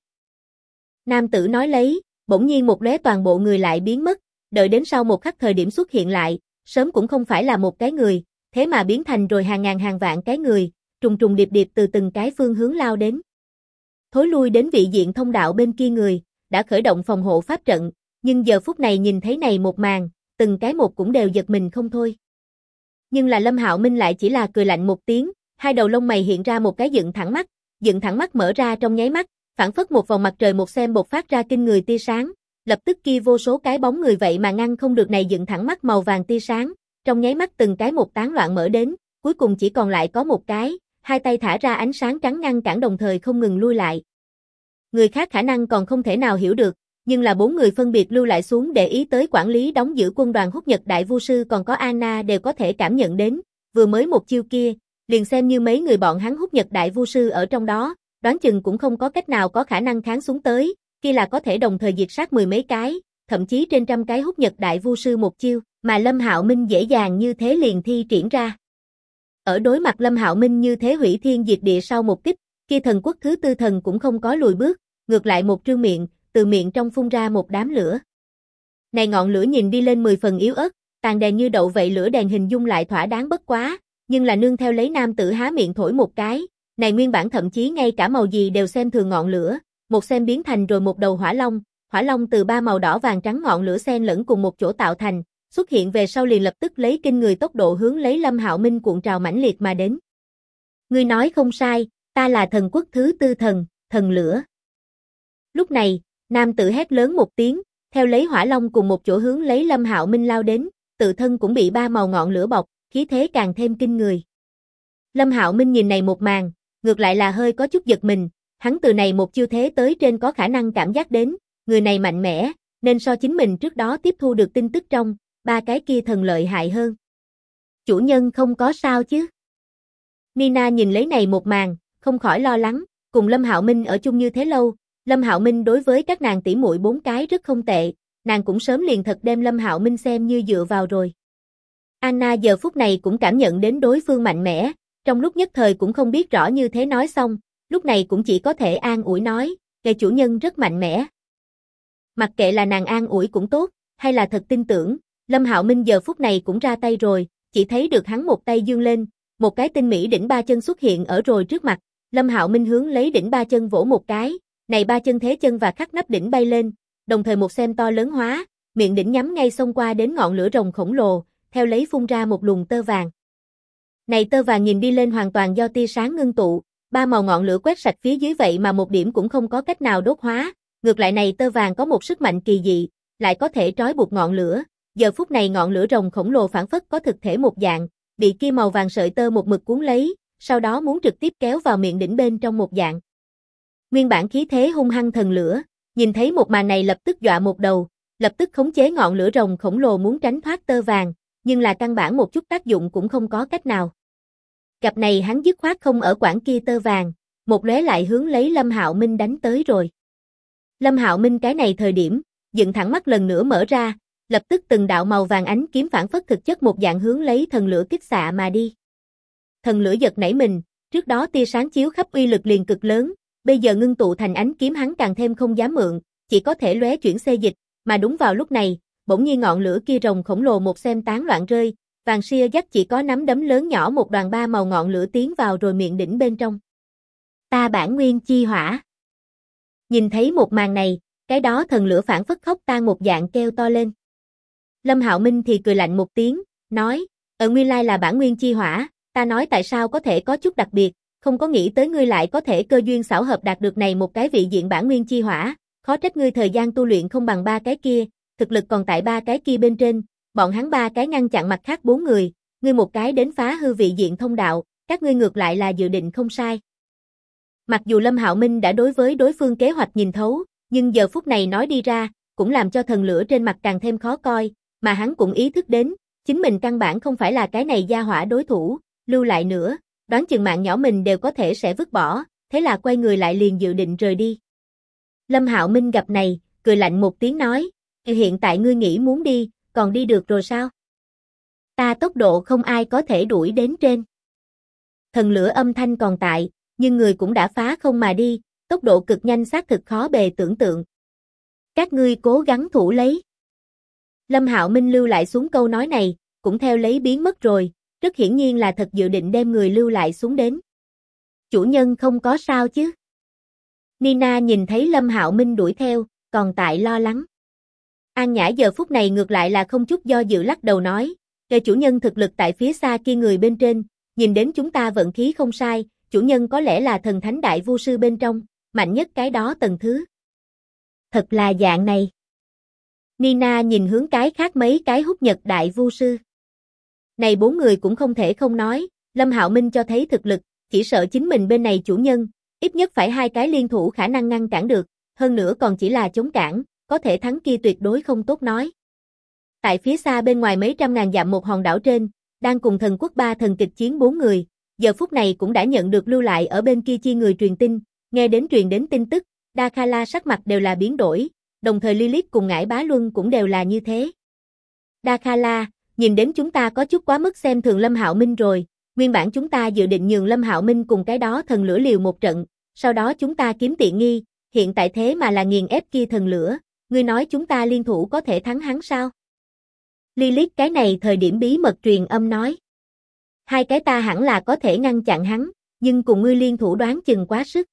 Nam tử nói lấy, bỗng nhiên một lóe toàn bộ người lại biến mất, đợi đến sau một khắc thời điểm xuất hiện lại, sớm cũng không phải là một cái người, thế mà biến thành rồi hàng ngàn hàng vạn cái người, trùng trùng điệp điệp từ từng cái phương hướng lao đến. Thối lui đến vị diện thông đạo bên kia người, đã khởi động phòng hộ pháp trận, nhưng giờ phút này nhìn thấy này một màn, từng cái một cũng đều giật mình không thôi. Nhưng là Lâm Hạo Minh lại chỉ là cười lạnh một tiếng, hai đầu lông mày hiện ra một cái dựng thẳng mắt mở ra trong nháy mắt, phảng phất một vòng mặt trời một xem bộc phát ra kinh người tia sáng, lập tức kia vô số cái bóng người vậy mà ngăn không được này dựng thẳng mắt màu vàng tia sáng, trong nháy mắt từng cái một tán loạn mở đến, cuối cùng chỉ còn lại có một cái, hai tay thả ra ánh sáng trắng ngăn cản đồng thời không ngừng lui lại. Người khác khả năng còn không thể nào hiểu được, nhưng là 4 người phân biệt lưu lại xuống để ý tới quản lý đóng giữ quân đoàn Húc Nhật Đại Vu Sư còn có Anna đều có thể cảm nhận đến, vừa mới một chiêu kia, liền xem như mấy người bọn hắn Húc Nhật Đại Vu Sư ở trong đó, đoán chừng cũng không có cách nào có khả năng kháng xuống tới, kia là có thể đồng thời diệt sát 10 mấy cái, thậm chí trên trăm cái Húc Nhật Đại Vu Sư một chiêu, mà Lâm Hạo Minh dễ dàng như thế liền thi triển ra. Ở đối mặt Lâm Hạo Minh như thế hủy thiên diệt địa sau một kích, kia thần quốc thứ tư thần cũng không có lùi bước, ngược lại một trương miệng, từ miệng trong phun ra một đám lửa. Này ngọn lửa nhìn đi lên 10 phần yếu ớt, tàn đèn như đậu vậy lửa đèn hình dung lại thỏa đáng bất quá, nhưng là nương theo lấy nam tử há miệng thổi một cái, này nguyên bản thậm chí ngay cả màu gì đều xem thường ngọn lửa, một xem biến thành rồi một đầu hỏa long từ 3 màu đỏ vàng trắng ngọn lửa xen lẫn cùng một chỗ tạo thành, xuất hiện về sau liền lập tức lấy kinh người tốc độ hướng lấy Lâm Hạo Minh cuộn trào mãnh liệt mà đến. Ngươi nói không sai, ta là thần quốc thứ tư thần, thần lửa. Lúc này, nam tử hét lớn một tiếng, theo lấy hỏa long cùng một chỗ hướng lấy Lâm Hạo Minh lao đến, tự thân cũng bị 3 màu ngọn lửa bọc, khí thế càng thêm kinh người. Lâm Hạo Minh nhìn này một màn, ngược lại là hơi có chút giật mình, hắn từ này một chiêu thế tới trên có khả năng cảm giác đến, người này mạnh mẽ, nên so chính mình trước đó tiếp thu được tin tức trong, 3 cái kia thần lợi hại hơn. Chủ nhân không có sao chứ? Nina nhìn lấy này một màn, không khỏi lo lắng, cùng Lâm Hạo Minh ở chung như thế lâu, Lâm Hạo Minh đối với các nàng tỷ muội 4 cái rất không tệ, nàng cũng sớm liền thật đem Lâm Hạo Minh xem như dựa vào rồi. Anna giờ phút này cũng cảm nhận đến đối phương mạnh mẽ, trong lúc nhất thời cũng không biết rõ như thế nói xong, lúc này cũng chỉ có thể an ủi nói, kẻ chủ nhân rất mạnh mẽ. Mặc kệ là nàng an ủi cũng tốt, hay là thật tin tưởng, Lâm Hạo Minh giờ phút này cũng ra tay rồi, chỉ thấy được hắn một tay dương lên, một cái tinh mỹ đỉnh 3 chân xuất hiện ở rồi trước mặt, Lâm Hạo Minh hướng lấy đỉnh 3 chân vỗ một cái, này 3 chân thế chân và khắc nắp đỉnh bay lên, đồng thời một xem to lớn hóa, miệng đỉnh nhắm ngay xông qua đến ngọn lửa rồng khổng lồ, theo lấy phun ra một luồng tơ vàng. Này tơ vàng nhìn đi lên hoàn toàn do tia sáng ngưng tụ, 3 màu ngọn lửa quét sạch phía dưới vậy mà một điểm cũng không có cách nào đốt hóa, ngược lại này tơ vàng có một sức mạnh kỳ dị, lại có thể trói buộc ngọn lửa, giờ phút này ngọn lửa rồng khổng lồ phản phất có thực thể một dạng, bị kia màu vàng sợi tơ một mực cuốn lấy, sau đó muốn trực tiếp kéo vào miệng đỉnh bên trong một dạng. Nguyên bản khí thế hung hăng thần lửa, nhìn thấy một màn này lập tức dọa một đầu, lập tức khống chế ngọn lửa rồng khổng lồ muốn tránh thoát tơ vàng, nhưng là căn bản một chút tác dụng cũng không có cách nào. Cặp này hắn dứt khoát không ở quản kia tơ vàng, một lóe lại hướng lấy Lâm Hạo Minh đánh tới rồi. Lâm Hạo Minh cái này thời điểm, dựng thẳng mắt lần nữa mở ra, lập tức từng đạo màu vàng ánh kiếm phản phất thực chất một dạng hướng lấy thần lửa kích xạ mà đi. Thần lửa giật nảy mình, trước đó tia sáng chiếu khắp uy lực liền cực lớn, bây giờ ngưng tụ thành ánh kiếm hắn càng thêm không dám mượn, chỉ có thể lóe chuyển xê dịch, mà đúng vào lúc này, bỗng nhiên ngọn lửa kia rồng khổng lồ một xem tán loạn rơi, vàng sia dắt chỉ có nắm đấm lớn nhỏ một đoàn ba màu ngọn lửa tiến vào rồi miệng đỉnh bên trong. Ta bản nguyên chi hỏa. Nhìn thấy một màn này, cái đó thần lửa phản phất khóc tan một dạng kêu to lên. Lâm Hạo Minh thì cười lạnh một tiếng, nói, nguyên lai là bản nguyên chi hỏa, ta nói tại sao có thể có chút đặc biệt, không có nghĩ tới ngươi lại có thể cơ duyên xảo hợp đạt được này một cái vị diện bản nguyên chi hỏa, khó trách ngươi thời gian tu luyện không bằng ba cái kia, thực lực còn tại ba cái kia bên trên, bọn hắn ba cái ngăn chặn mặt khác bốn người, ngươi một cái đến phá hư vị diện thông đạo, các ngươi ngược lại là dự định không sai. Mặc dù Lâm Hạo Minh đã đối với đối phương kế hoạch nhìn thấu, nhưng giờ phút này nói đi ra, cũng làm cho thần lửa trên mặt càng thêm khó coi, mà hắn cũng ý thức đến, chính mình căn bản không phải là cái này gia hỏa đối thủ, lưu lại nữa, đoán chừng mạng nhỏ mình đều có thể sẽ vứt bỏ, thế là quay người lại liền dự định rời đi. Lâm Hạo Minh gặp này, cười lạnh một tiếng nói, hiện tại ngươi nghĩ muốn đi, còn đi được rồi sao? Ta tốc độ không ai có thể đuổi đến trên. Thần lửa âm thanh còn tại, nhưng người cũng đã phá không mà đi, tốc độ cực nhanh xác thực khó bề tưởng tượng. Các ngươi cố gắng thủ lấy. Lâm Hạo Minh lưu lại xuống câu nói này, cũng theo lấy biến mất rồi, rất hiển nhiên là thật dự định đem người lưu lại xuống đến. Chủ nhân không có sao chứ? Nina nhìn thấy Lâm Hạo Minh đuổi theo, còn tại lo lắng. An Nhã giờ phút này ngược lại là không chút do dự lắc đầu nói, chủ nhân thực lực tại phía xa kia người bên trên, nhìn đến chúng ta vận khí không sai, chủ nhân có lẽ là thần thánh đại vu sư bên trong, mạnh nhất cái đó tầng thứ. Thật là dạng này. Nina nhìn hướng cái khác mấy cái hút nhật đại vu sư. Này bốn người cũng không thể không nói, Lâm Hạo Minh cho thấy thực lực, chỉ sợ chính mình bên này chủ nhân, ít nhất phải hai cái liên thủ khả năng ngăn cản được, hơn nữa còn chỉ là chống cản, có thể thắng kia tuyệt đối không tốt nói. Tại phía xa bên ngoài mấy trăm ngàn dặm một hòn đảo trên, đang cùng thần quốc ba thần kịch chiến bốn người, giờ phút này cũng đã nhận được lưu lại ở bên kia chi người truyền tin, nghe đến truyền đến tin tức, Dakala sắc mặt đều là biến đổi, đồng thời Lilith cùng Ngải Bá Luân cũng đều là như thế. Dakala, nhìn đến chúng ta có chút quá mức xem thường Lâm Hạo Minh rồi, nguyên bản chúng ta dự định nhường Lâm Hạo Minh cùng cái đó thần lửa liều một trận, sau đó chúng ta kiếm tiện nghi, hiện tại thế mà là nghiền ép kia thần lửa, ngươi nói chúng ta liên thủ có thể thắng hắn sao? Lilith cái này thời điểm bí mật truyền âm nói. Hai cái ta hẳn là có thể ngăn chặn hắn, nhưng cùng ngươi liên thủ đoán chừng quá sức.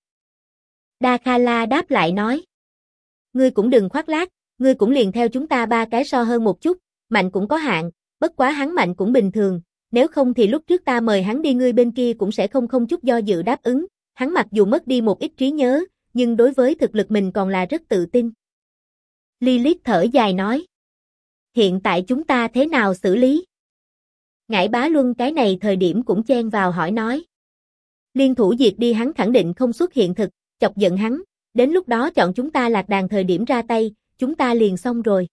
Dakala đáp lại nói. Ngươi cũng đừng khoác lác, ngươi cũng liền theo chúng ta ba cái so hơn một chút, mạnh cũng có hạn, bất quá hắn mạnh cũng bình thường, nếu không thì lúc trước ta mời hắn đi ngươi bên kia cũng sẽ không chút do dự đáp ứng, hắn mặc dù mất đi một ít trí nhớ, nhưng đối với thực lực mình còn là rất tự tin. Lilith thở dài nói. Hiện tại chúng ta thế nào xử lý? Ngải Bá Luân cái này thời điểm cũng chen vào hỏi nói. Liên thủ diệt đi hắn khẳng định không xuất hiện thực, chọc giận hắn, đến lúc đó chọn chúng ta lạc đàn thời điểm ra tay, chúng ta liền xong rồi.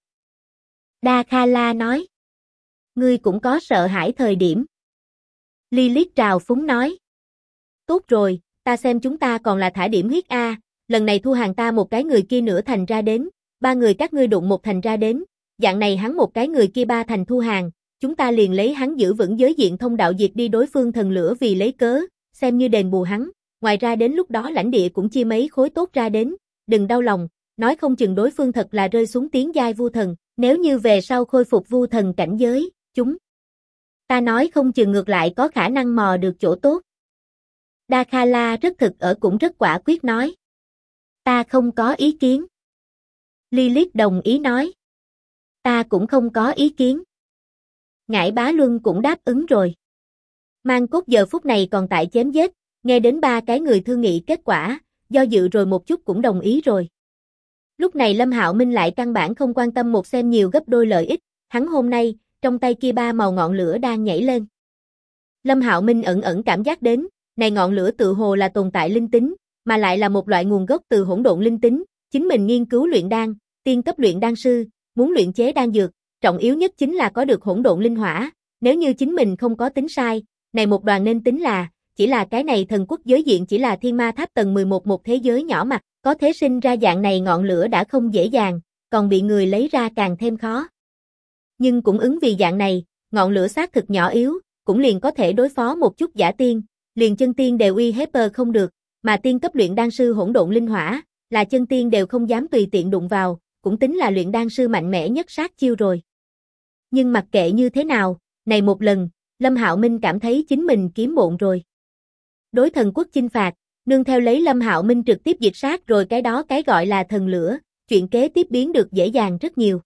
Dakala nói. Ngươi cũng có sợ hãi thời điểm. Lilith trào phúng nói. Tốt rồi, ta xem chúng ta còn là thả điểm huyết A, lần này thu hàng ta một cái người kia nửa thành ra đến, ba người các ngươi đụng một thành ra đến, dạng này hắn một cái người kia ba thành thu hàng, chúng ta liền lấy hắn giữ vững giới diện thông đạo diệt đi đối phương thần lửa vì lấy cớ, xem như đền bù hắn, ngoài ra đến lúc đó lãnh địa cũng chia mấy khối tốt ra đến, đừng đau lòng, nói không chừng đối phương thật là rơi xuống tiến giai vu thần, nếu như về sau khôi phục vu thần cảnh giới, ta nói không chừng ngược lại có khả năng mò được chỗ tốt. Dakala rất thực ở cũng rất quả quyết nói. Ta không có ý kiến. Lilith đồng ý nói. Ta cũng không có ý kiến. Ngải Bá Luân cũng đáp ứng rồi. Mang Cốt giờ phút này còn tại chém giết, nghe đến ba cái người thương nghị kết quả, do dự rồi một chút cũng đồng ý rồi. Lúc này Lâm Hạo Minh lại căn bản không quan tâm một xem nhiều gấp đôi lợi ích, hắn hôm nay, trong tay kia ba màu ngọn lửa đang nhảy lên. Lâm Hạo Minh ẩn ẩn cảm giác đến, này ngọn lửa tự hồ là tồn tại linh tính, mà lại là một loại nguồn gốc từ hỗn độn linh tính, chính mình nghiên cứu luyện đan, tiên cấp luyện đan sư, muốn luyện chế đan dược, trọng yếu nhất chính là có được hỗn độn linh hỏa, nếu như chính mình không có tính sai, này một đoàn nên tính là, chỉ là cái này thần quốc giới diện chỉ là thiên ma tháp tầng 11 một thế giới nhỏ mặt, có thể sinh ra dạng này ngọn lửa đã không dễ dàng, còn bị người lấy ra càng thêm khó. Nhưng cũng ứng vì dạng này, ngọn lửa xác thực nhỏ yếu, cũng liền có thể đối phó một chút giả tiên, liền chân tiên đều uy hiếp không được, mà tiên cấp luyện đan sư hỗn độn linh hỏa, là chân tiên đều không dám tùy tiện đụng vào, cũng tính là luyện đan sư mạnh mẽ nhất sát chiêu rồi. Nhưng mặc kệ như thế nào, này một lần, Lâm Hạo Minh cảm thấy chính mình kiếm bộn rồi. Đối thần quốc chinh phạt, nương theo lấy Lâm Hạo Minh trực tiếp diệt sát rồi cái đó cái gọi là thần lửa, chuyện kế tiếp biến được dễ dàng rất nhiều.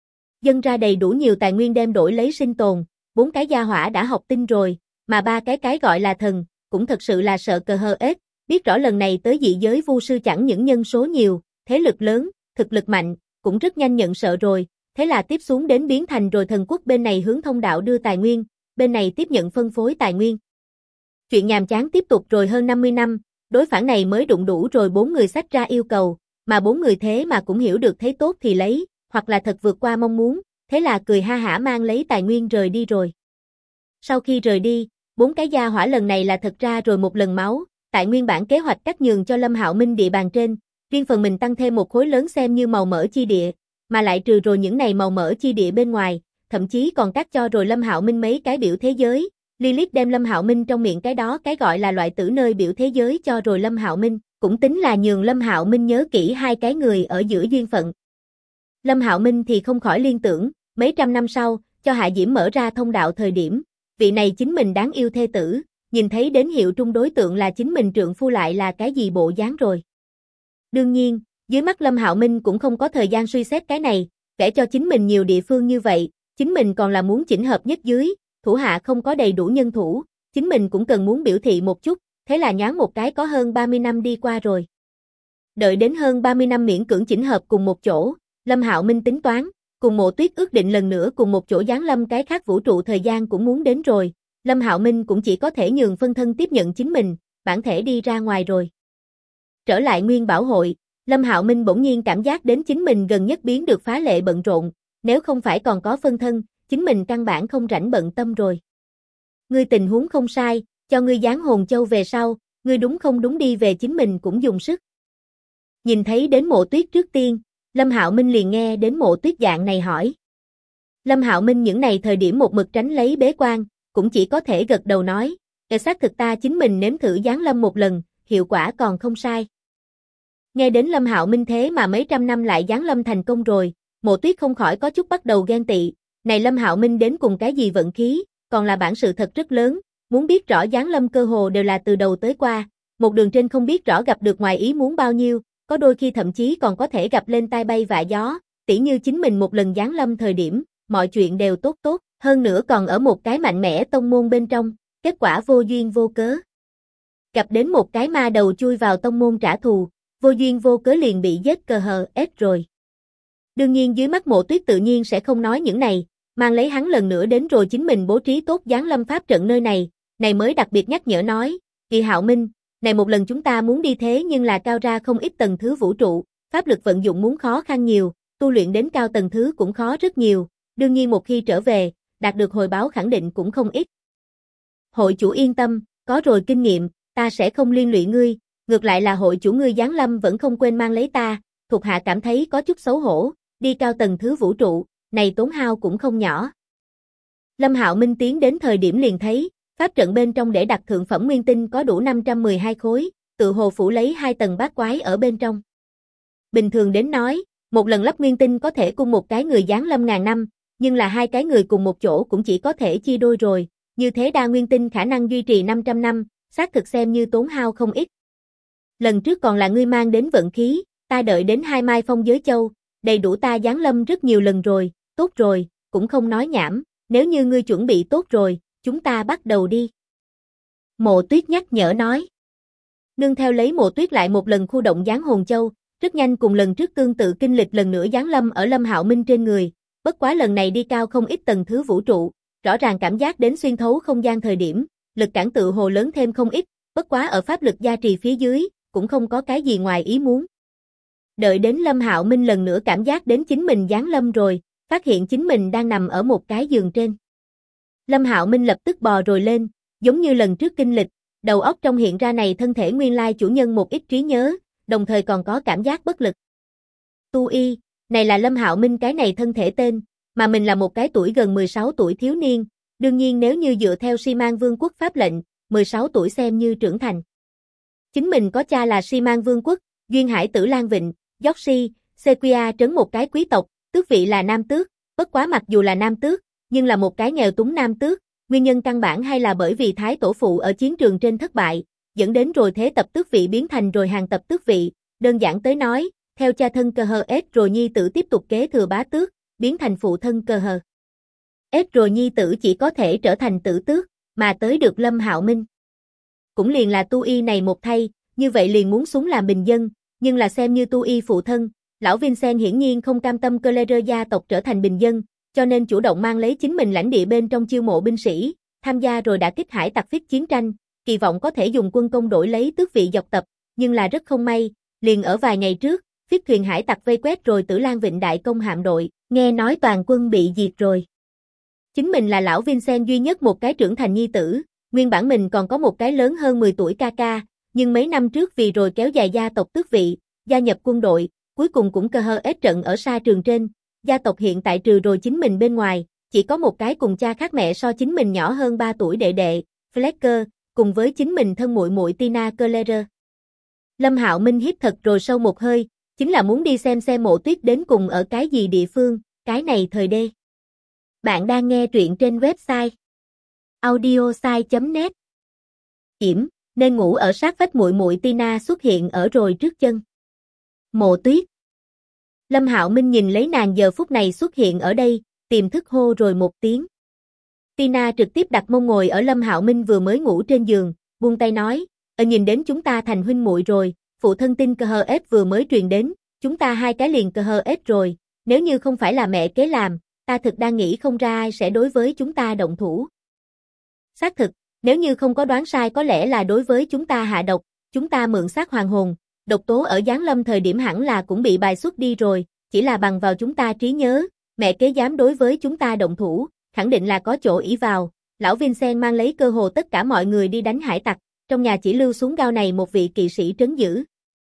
Dân ra đầy đủ nhiều tài nguyên đem đổi lấy sinh tồn, 4 cái gia hỏa đã học tinh rồi, mà 3 cái gọi là thần, cũng thật sự là sợ cờ hờ ếch, biết rõ lần này tới dị giới vu sư chẳng những nhân số nhiều, thế lực lớn, thực lực mạnh, cũng rất nhanh nhận sợ rồi, thế là tiếp xuống đến biến thành rồi thần quốc bên này hướng thông đạo đưa tài nguyên, bên này tiếp nhận phân phối tài nguyên. Chuyện nhàm chán tiếp tục rồi hơn 50 năm, đối phản này mới đụng đủ rồi 4 người xách ra yêu cầu, mà 4 người thế mà cũng hiểu được thấy tốt thì lấy, hoặc là thật vượt qua mong muốn, thế là cười ha hả mang lấy tài nguyên rời đi rồi. Sau khi rời đi, 4 cái gia hỏa lần này là thật ra rồi một lần máu, tại nguyên bản kế hoạch cắt nhường cho Lâm Hạo Minh địa bàn trên, riêng phần mình tăng thêm một khối lớn xem như màu mỡ chi địa, mà lại trừ rồi những này màu mỡ chi địa bên ngoài, thậm chí còn cắt cho rồi Lâm Hạo Minh mấy cái biểu thế giới. Lilith đem Lâm Hạo Minh trong miệng cái đó cái gọi là loại tử nơi biểu thế giới cho rồi Lâm Hạo Minh, cũng tính là nhường Lâm Hạo Minh nhớ kỹ hai cái người ở giữa duyên phận. Lâm Hạo Minh thì không khỏi liên tưởng, mấy trăm năm sau, cho Hạ Diễm mở ra thông đạo thời điểm, vị này chính mình đáng yêu thê tử, nhìn thấy đến hiệu trung đối tượng là chính mình trượng phu lại là cái gì bộ dáng rồi. Đương nhiên, dưới mắt Lâm Hạo Minh cũng không có thời gian suy xét cái này, kể cho chính mình nhiều địa phương như vậy, chính mình còn là muốn chỉnh hợp nhất dưới, thủ hạ không có đầy đủ nhân thủ, chính mình cũng cần muốn biểu thị một chút, thế là nhoáng một cái có hơn 30 năm đi qua rồi. Đợi đến hơn 30 năm miễn cưỡng chỉnh hợp cùng một chỗ, Lâm Hạo Minh tính toán, cùng Mộ Tuyết ước định lần nữa cùng một chỗ giáng lâm cái khác vũ trụ thời gian cũng muốn đến rồi, Lâm Hạo Minh cũng chỉ có thể nhường phân thân tiếp nhận chính mình, bản thể đi ra ngoài rồi. Trở lại Nguyên Bảo hội, Lâm Hạo Minh bỗng nhiên cảm giác đến chính mình gần nhất biến được phá lệ bận rộn, nếu không phải còn có phân thân, chính mình căn bản không rảnh bận tâm rồi. Ngươi tình huống không sai, cho ngươi giáng hồn châu về sau, ngươi đúng không đúng đi về chính mình cũng dùng sức. Nhìn thấy đến Mộ Tuyết trước tiên, Lâm Hạo Minh liền nghe đến Mộ Tuyết dạng này hỏi. Lâm Hạo Minh những này thời điểm một mực tránh lấy bế quan, cũng chỉ có thể gật đầu nói, xác thực ta chính mình nếm thử giáng lâm một lần, hiệu quả còn không sai. Nghe đến Lâm Hạo Minh thế mà mấy trăm năm lại giáng lâm thành công rồi, Mộ Tuyết không khỏi có chút bắt đầu ghen tị, này Lâm Hạo Minh đến cùng cái gì vận khí, còn là bản sự thật rất lớn, muốn biết rõ giáng lâm cơ hồ đều là từ đầu tới qua, một đường trên không biết rõ gặp được ngoài ý muốn bao nhiêu, có đôi khi thậm chí còn có thể gặp lên tai bay vạ gió, tỉ như chính mình một lần giáng lâm thời điểm, mọi chuyện đều tốt tốt, hơn nữa còn ở một cái mạnh mẽ tông môn bên trong, kết quả vô duyên vô cớ. Gặp đến một cái ma đầu chui vào tông môn trả thù, vô duyên vô cớ liền bị giết cờ hờ ếch rồi. Đương nhiên dưới mắt Mộ Tuyết tự nhiên sẽ không nói những này, mang lấy hắn lần nữa đến rồi chính mình bố trí tốt giáng lâm pháp trận nơi này mới đặc biệt nhắc nhở nói, Kỳ Hạo Minh, này một lần chúng ta muốn đi thế nhưng là cao ra không ít tầng thứ vũ trụ, pháp lực vận dụng muốn khó khăn nhiều, tu luyện đến cao tầng thứ cũng khó rất nhiều, đương nhiên một khi trở về, đạt được hồi báo khẳng định cũng không ít. Hội chủ yên tâm, có rồi kinh nghiệm, ta sẽ không liên lụy ngươi, ngược lại là hội chủ ngươi giáng lâm vẫn không quên mang lấy ta, thuộc hạ cảm thấy có chút xấu hổ, đi cao tầng thứ vũ trụ, này tốn hao cũng không nhỏ. Lâm Hạo Minh tiến đến thời điểm liền thấy, pháp trận bên trong để đặt thượng phẩm nguyên tinh có đủ 512 khối, tự hồ phủ lấy 2 tầng bát quái ở bên trong. Bình thường đến nói, một lần lắp nguyên tinh có thể cung một cái người giáng lâm ngàn năm, nhưng là 2 cái người cùng một chỗ cũng chỉ có thể chia đôi rồi, như thế đa nguyên tinh khả năng duy trì 500 năm, xác thực xem như tốn hao không ít. Lần trước còn là ngươi mang đến vận khí, ta đợi đến 2 mai phong giới châu, đầy đủ ta giáng lâm rất nhiều lần rồi, tốt rồi, cũng không nói nhảm, nếu như ngươi chuẩn bị tốt rồi, chúng ta bắt đầu đi. Mộ Tuyết nhắc nhở nói. Nương theo lấy Mộ Tuyết lại một lần khu động giáng hồn châu, rất nhanh cùng lần trước tương tự kinh lịch lần nữa giáng lâm ở Lâm Hạo Minh trên người, bất quá lần này đi cao không ít tầng thứ vũ trụ, rõ ràng cảm giác đến xuyên thấu không gian thời điểm, lực cản tự hồ lớn thêm không ít, bất quá ở pháp lực gia trì phía dưới, cũng không có cái gì ngoài ý muốn. Đợi đến Lâm Hạo Minh lần nữa cảm giác đến chính mình giáng lâm rồi, phát hiện chính mình đang nằm ở một cái giường trên. Lâm Hạo Minh lập tức bò rồi lên, giống như lần trước kinh lịch, đầu óc trong hiện ra này thân thể nguyên lai chủ nhân một ít trí nhớ, đồng thời còn có cảm giác bất lực. Tu Y, này là Lâm Hạo Minh cái này thân thể tên, mà mình là một cái tuổi gần 16 tuổi thiếu niên, đương nhiên nếu như dựa theo Xi Mang Vương quốc pháp lệnh, 16 tuổi xem như trưởng thành. Chính mình có cha là Xi Mang Vương quốc, Duyên Hải Tử Lan Vịnh, Yorkshire, Sequia trấn một cái quý tộc, tước vị là nam tước, bất quá mặc dù là nam tước, nhưng là một cái nghèo túng nam tước, nguyên nhân căn bản hay là bởi vì thái tổ phụ ở chiến trường trên thất bại, dẫn đến rồi thế tập tước vị biến thành rồi hàng tập tước vị, đơn giản tới nói, theo cha thân Cơ Hơ S rồi nhi tử tiếp tục kế thừa bá tước, biến thành phụ thân Cơ Hơ S rồi nhi tử chỉ có thể trở thành tử tước, mà tới được Lâm Hạo Minh. Cũng liền là tu y này một thay, như vậy liền muốn xuống làm bình dân, nhưng là xem như tu y phụ thân, lão Vincent hiển nhiên không cam tâm Clare gia tộc trở thành bình dân, cho nên chủ động mang lấy chính mình lãnh địa bên trong chiêu mộ binh sĩ, tham gia rồi đã kích hải tặc phích chiến tranh, kỳ vọng có thể dùng quân công đổi lấy tước vị dọc tập, nhưng là rất không may, liền ở vài ngày trước, phích thuyền hải tặc vây quét rồi Tử Lan Vịnh đại công hạm đội, nghe nói toàn quân bị diệt rồi. Chính mình là lão Vincent duy nhất một cái trưởng thành nhi tử, nguyên bản mình còn có một cái lớn hơn 10 tuổi ca ca, nhưng mấy năm trước vì rồi kéo dài gia tộc tước vị, gia nhập quân đội, cuối cùng cũng Cơ Hơ S trận ở sa trường trên, gia tộc hiện tại trừ rồi chính mình bên ngoài, chỉ có một cái cùng cha khác mẹ so chính mình nhỏ hơn 3 tuổi đệ đệ, Flecker, cùng với chính mình thân muội muội Tina Clare. Lâm Hạo Minh hít thật rồi sâu một hơi, chính là muốn đi xem Mộ Tuyết đến cùng ở cái gì địa phương, cái này thời đê. Bạn đang nghe truyện trên website audiosai.net. Nên ngủ ở sát vách muội muội Tina xuất hiện ở rồi trước chân. Mộ Tuyết. Lâm Hạo Minh nhìn lấy nàng giờ phút này xuất hiện ở đây, tiềm thức hô rồi một tiếng. Tina trực tiếp đặt mông ngồi ở Lâm Hạo Minh vừa mới ngủ trên giường, buông tay nói, nhìn đến chúng ta thành huynh muội rồi, phụ thân tin Cơ Hơ S vừa mới truyền đến, chúng ta hai cái liền Cơ Hơ S rồi, nếu như không phải là mẹ kế làm, ta thực đang nghĩ không ra ai sẽ đối với chúng ta động thủ. Xác thực, nếu như không có đoán sai có lẽ là đối với chúng ta hạ độc, chúng ta mượn xác hoàng hồn, độc tố ở Giáng Lâm thời điểm hẳn là cũng bị bài xuất đi rồi, chỉ là bằng vào chúng ta trí nhớ, mẹ kế dám đối với chúng ta động thủ, khẳng định là có chỗ ỷ vào. Lão Vincent mang lấy cơ hồ tất cả mọi người đi đánh hải tặc, trong nhà chỉ lưu xuống Gao này một vị kỵ sĩ trấn giữ.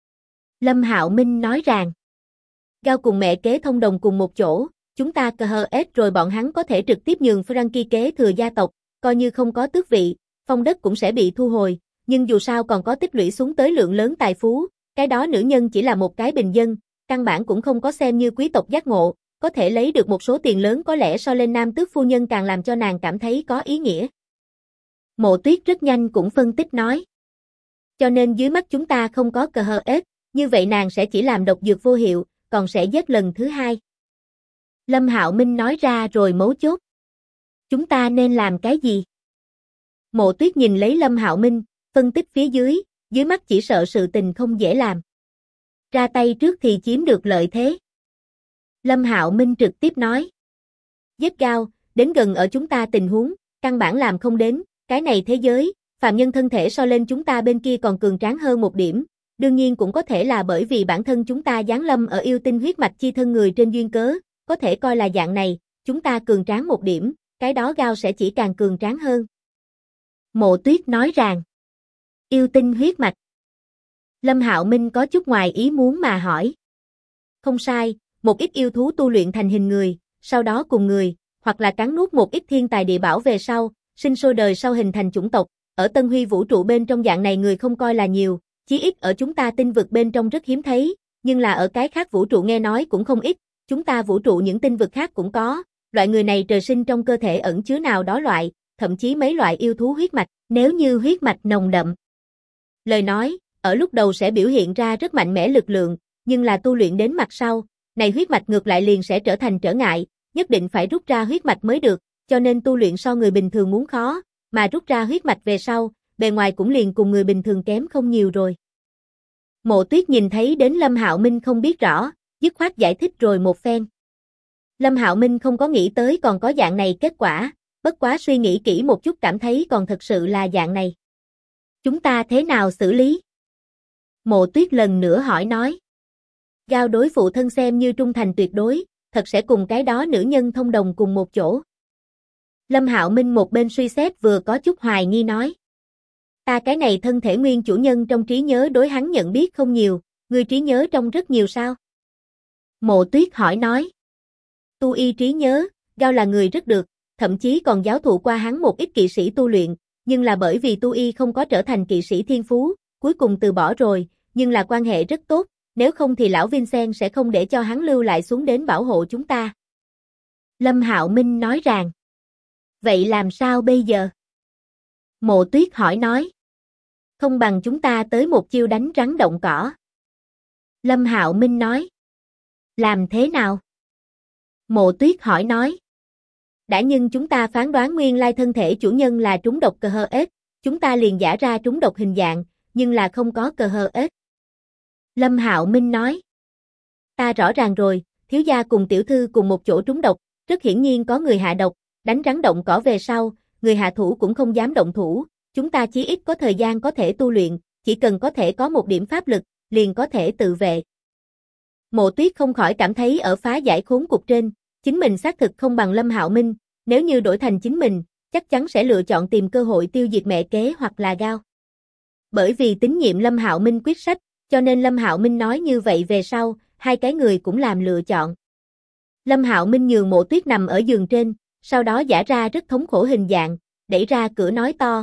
Lâm Hạo Minh nói rằng, Gao cùng mẹ kế thông đồng cùng một chỗ, chúng ta Cơ Hơ S rồi bọn hắn có thể trực tiếp nhường Frankie kế thừa gia tộc, coi như không có tước vị, phong đất cũng sẽ bị thu hồi, nhưng dù sao còn có tích lũy xuống tới lượng lớn tài phú, cái đó nữ nhân chỉ là một cái bình dân, căn bản cũng không có xem như quý tộc giác ngộ, có thể lấy được một số tiền lớn có lẽ so lên nam tước phu nhân càng làm cho nàng cảm thấy có ý nghĩa. Mộ Tuyết rất nhanh cũng phân tích nói. Cho nên dưới mắt chúng ta không có Cơ Hơ S, như vậy nàng sẽ chỉ làm độc dược vô hiệu, còn sẽ giết lần thứ hai. Lâm Hạo Minh nói ra rồi mấu chốt. Chúng ta nên làm cái gì? Mộ Tuyết nhìn lấy Lâm Hạo Minh, phân tích phía dưới mắt chỉ sợ sự tình không dễ làm. Ra tay trước thì chiếm được lợi thế. Lâm Hạo Minh trực tiếp nói. Giết Gao, đến gần ở chúng ta tình huống, căn bản làm không đến, cái này thế giới, phàm nhân thân thể so lên chúng ta bên kia còn cường tráng hơn một điểm, đương nhiên cũng có thể là bởi vì bản thân chúng ta giáng lâm ở yêu tinh huyết mạch chi thân người trên duyên cớ, có thể coi là dạng này, chúng ta cường tráng một điểm, cái đó Gao sẽ chỉ càng cường tráng hơn. Mộ Tuyết nói rằng, yêu tinh huyết mạch. Lâm Hạo Minh có chút ngoài ý muốn mà hỏi. Không sai, một ít yêu thú tu luyện thành hình người, sau đó cùng người, hoặc là cắn nuốt một ít thiên tài địa bảo về sau, sinh sôi đời sau hình thành chủng tộc, ở Tân Huy vũ trụ bên trong dạng này người không coi là nhiều, chí ít ở chúng ta tinh vực bên trong rất hiếm thấy, nhưng là ở cái khác vũ trụ nghe nói cũng không ít, chúng ta vũ trụ những tinh vực khác cũng có, loại người này trời sinh trong cơ thể ẩn chứa nào đó loại, thậm chí mấy loại yêu thú huyết mạch, nếu như huyết mạch nồng đậm. Lời nói, ở lúc đầu sẽ biểu hiện ra rất mạnh mẽ lực lượng, nhưng là tu luyện đến mặt sau, này huyết mạch ngược lại liền sẽ trở thành trở ngại, nhất định phải rút ra huyết mạch mới được, cho nên tu luyện so người bình thường muốn khó, mà rút ra huyết mạch về sau, bề ngoài cũng liền cùng người bình thường kém không nhiều rồi. Mộ Tuyết nhìn thấy đến Lâm Hạo Minh không biết rõ, dứt khoát giải thích rồi một phen. Lâm Hạo Minh không có nghĩ tới còn có dạng này kết quả, bất quá suy nghĩ kỹ một chút cảm thấy còn thật sự là dạng này. Chúng ta thế nào xử lý? Mộ Tuyết lần nữa hỏi nói. Gao đối phụ thân xem như trung thành tuyệt đối, thật sẽ cùng cái đó nữ nhân thông đồng cùng một chỗ. Lâm Hạo Minh một bên suy xét vừa có chút hoài nghi nói. Ta cái này thân thể nguyên chủ nhân trong trí nhớ đối hắn nhận biết không nhiều, ngươi trí nhớ trong rất nhiều sao? Mộ Tuyết hỏi nói. Tu y trí nhớ, Gao là người rất được, thậm chí còn giáo thụ qua hắn một ít kỵ sĩ tu luyện, nhưng là bởi vì Tu y không có trở thành kỵ sĩ thiên phú, cuối cùng từ bỏ rồi, nhưng là quan hệ rất tốt, nếu không thì lão Vincent sẽ không để cho hắn lưu lại xuống đến bảo hộ chúng ta. Lâm Hạo Minh nói rằng, vậy làm sao bây giờ? Mộ Tuyết hỏi nói, không bằng chúng ta tới một chiêu đánh rắn động cỏ. Lâm Hạo Minh nói, làm thế nào? Mộ Tuyết hỏi nói, đã nhưng chúng ta phán đoán nguyên lai thân thể chủ nhân là trúng độc cờ hơ ếch, chúng ta liền giả ra trúng độc hình dạng, nhưng là không có cờ hơ ếch. Lâm Hạo Minh nói, ta rõ ràng rồi, thiếu gia cùng tiểu thư cùng một chỗ trúng độc, rất hiển nhiên có người hạ độc, đánh rắn động cỏ về sau, người hạ thủ cũng không dám động thủ, chúng ta chí ít có thời gian có thể tu luyện, chỉ cần có thể có một điểm pháp lực, liền có thể tự vệ. Mộ Tuyết không khỏi cảm thấy ở phá giải khốn cục trên, chính mình xác thực không bằng Lâm Hạo Minh, nếu như đổi thành chính mình, chắc chắn sẽ lựa chọn tìm cơ hội tiêu diệt mẹ kế hoặc là Gao. Bởi vì tín nhiệm Lâm Hạo Minh quyết sách, cho nên Lâm Hạo Minh nói như vậy về sau, hai cái người cũng làm lựa chọn. Lâm Hạo Minh nhường Mộ Tuyết nằm ở giường trên, sau đó giả ra rất thống khổ hình dạng, đẩy ra cửa nói to,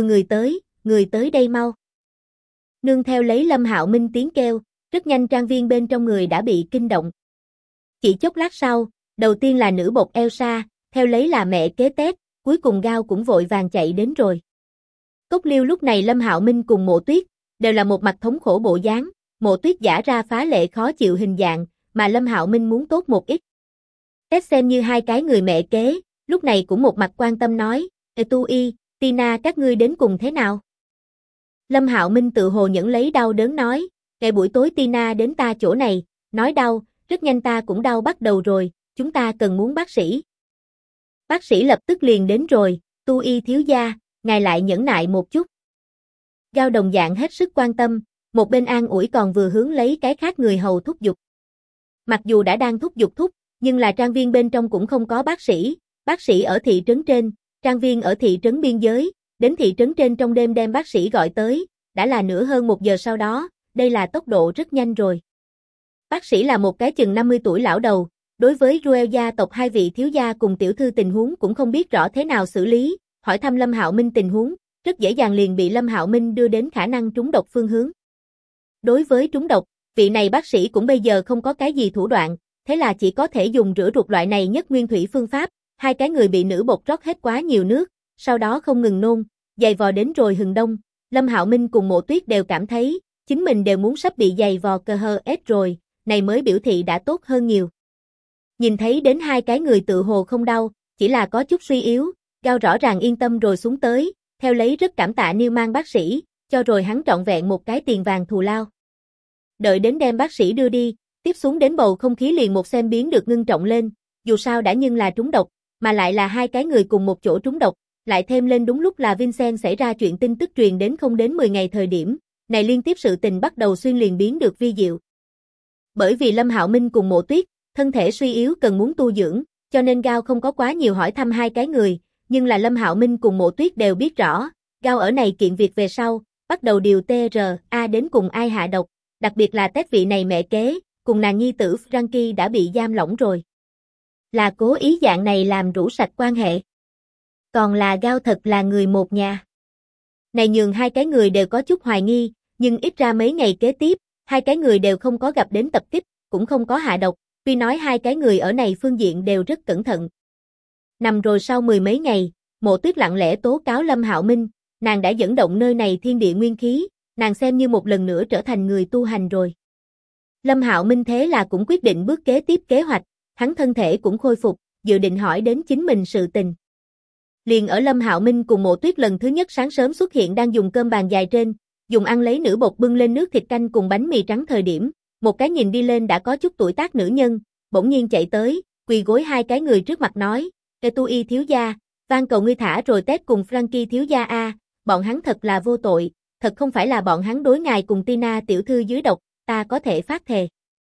người tới đây mau. Nương theo lấy Lâm Hạo Minh tiếng kêu, rất nhanh trang viên bên trong người đã bị kinh động. Chỉ chốc lát sau, đầu tiên là nữ bột Elsa, theo lấy là mẹ kế Tết, cuối cùng Gao cũng vội vàng chạy đến rồi. Cốc Liêu lúc này Lâm Hạo Minh cùng Mộ Tuyết, đều là một mặt thống khổ bộ dáng, Mộ Tuyết giả ra phá lệ khó chịu hình dạng, mà Lâm Hạo Minh muốn tốt một ít. Tết xem như hai cái người mẹ kế, lúc này cũng một mặt quan tâm nói, Tu y, Tina các ngươi đến cùng thế nào? Lâm Hạo Minh tự hồ nhẫn lấy đau đớn nói, ngày buổi tối Tina đến ta chỗ này, nói đau, rất nhanh ta cũng đau bắt đầu rồi, chúng ta cần muốn bác sĩ. Bác sĩ lập tức liền đến rồi, Tu y thiếu gia, ngài lại nhẫn nại một chút. Gao đồng dạng hết sức quan tâm, một bên an ủi còn vừa hướng lấy cái khác người hầu thúc giục. Mặc dù đã đang thúc giục nhưng là trang viên bên trong cũng không có bác sĩ ở thị trấn trên, trang viên ở thị trấn biên giới, đến thị trấn trên trong đêm đem bác sĩ gọi tới, đã là nửa hơn 1 giờ sau đó, đây là tốc độ rất nhanh rồi. Bác sĩ là một cái chừng 50 tuổi lão đầu, đối với Ruel gia tộc hai vị thiếu gia cùng tiểu thư tình huống cũng không biết rõ thế nào xử lý, hỏi thăm Lâm Hạo Minh tình huống, rất dễ dàng liền bị Lâm Hạo Minh đưa đến khả năng trúng độc phương hướng. Đối với trúng độc, vị này bác sĩ cũng bây giờ không có cái gì thủ đoạn, thế là chỉ có thể dùng rửa ruột loại này nhất nguyên thủy phương pháp, hai cái người bị nữ bột rót hết quá nhiều nước, sau đó không ngừng nôn, dày vò đến rồi hừng đông, Lâm Hạo Minh cùng Mộ Tuyết đều cảm thấy, chính mình đều muốn sắp bị dày vò cơ hơ ếch rồi, này mới biểu thị đã tốt hơn nhiều. Nhìn thấy đến hai cái người tự hồ không đau, chỉ là có chút suy yếu, Gao rõ ràng yên tâm rồi xuống tới, theo lấy rất cảm tạ Niêu Mang bác sĩ, cho rồi hắn trọn vẹn một cái tiền vàng thù lao. Đợi đến đem bác sĩ đưa đi, tiếp xuống đến bầu không khí liền một xem biến được ngưng trọng lên, dù sao đã nhưng là trúng độc, mà lại là hai cái người cùng một chỗ trúng độc, lại thêm lên đúng lúc là Vincent xảy ra chuyện tin tức truyền đến không đến 10 ngày thời điểm, này liên tiếp sự tình bắt đầu xuyên liền biến được vi diệu. Bởi vì Lâm Hạo Minh cùng Mộ Tuyết, thân thể suy yếu cần muốn tu dưỡng, cho nên Gao không có quá nhiều hỏi thăm hai cái người, nhưng là Lâm Hạo Minh cùng Mộ Tuyết đều biết rõ, Gao ở này kiện việc về sau, bắt đầu điều TRA đến cùng ai hạ độc, đặc biệt là Tết vị này mẹ kế, cùng nàng nhi tử Frankie đã bị giam lỏng rồi. Là cố ý dạng này làm rũ sạch quan hệ. Còn là Gao thật là người một nhà. Này nhường hai cái người đều có chút hoài nghi, nhưng ít ra mấy ngày kế tiếp, hai cái người đều không có gặp đến tập kích, cũng không có hạ độc, tuy nói hai cái người ở này phương diện đều rất cẩn thận. Nằm rồi sau 10 mấy ngày, Mộ Tuyết lặng lẽ tố cáo Lâm Hạo Minh, nàng đã dẫn động nơi này thiên địa nguyên khí, nàng xem như một lần nữa trở thành người tu hành rồi. Lâm Hạo Minh thế là cũng quyết định bước kế tiếp kế hoạch, hắn thân thể cũng khôi phục, dự định hỏi đến chính mình sự tình. Liền ở Lâm Hạo Minh cùng Mộ Tuyết lần thứ nhất sáng sớm xuất hiện đang dùng cơm bàn dài trên, dùng ăn lấy nữ bột bưng lên nước thịt canh cùng bánh mì trắng thời điểm, một cái nhìn đi lên đã có chút tuổi tác nữ nhân, bỗng nhiên chạy tới, quỳ gối hai cái người trước mặt nói, Tu y thiếu gia, van cầu ngươi thả rồi Tết cùng Frankie thiếu gia a, bọn hắn thật là vô tội, thật không phải là bọn hắn đối ngài cùng Tina tiểu thư dưới độc, ta có thể phát thề.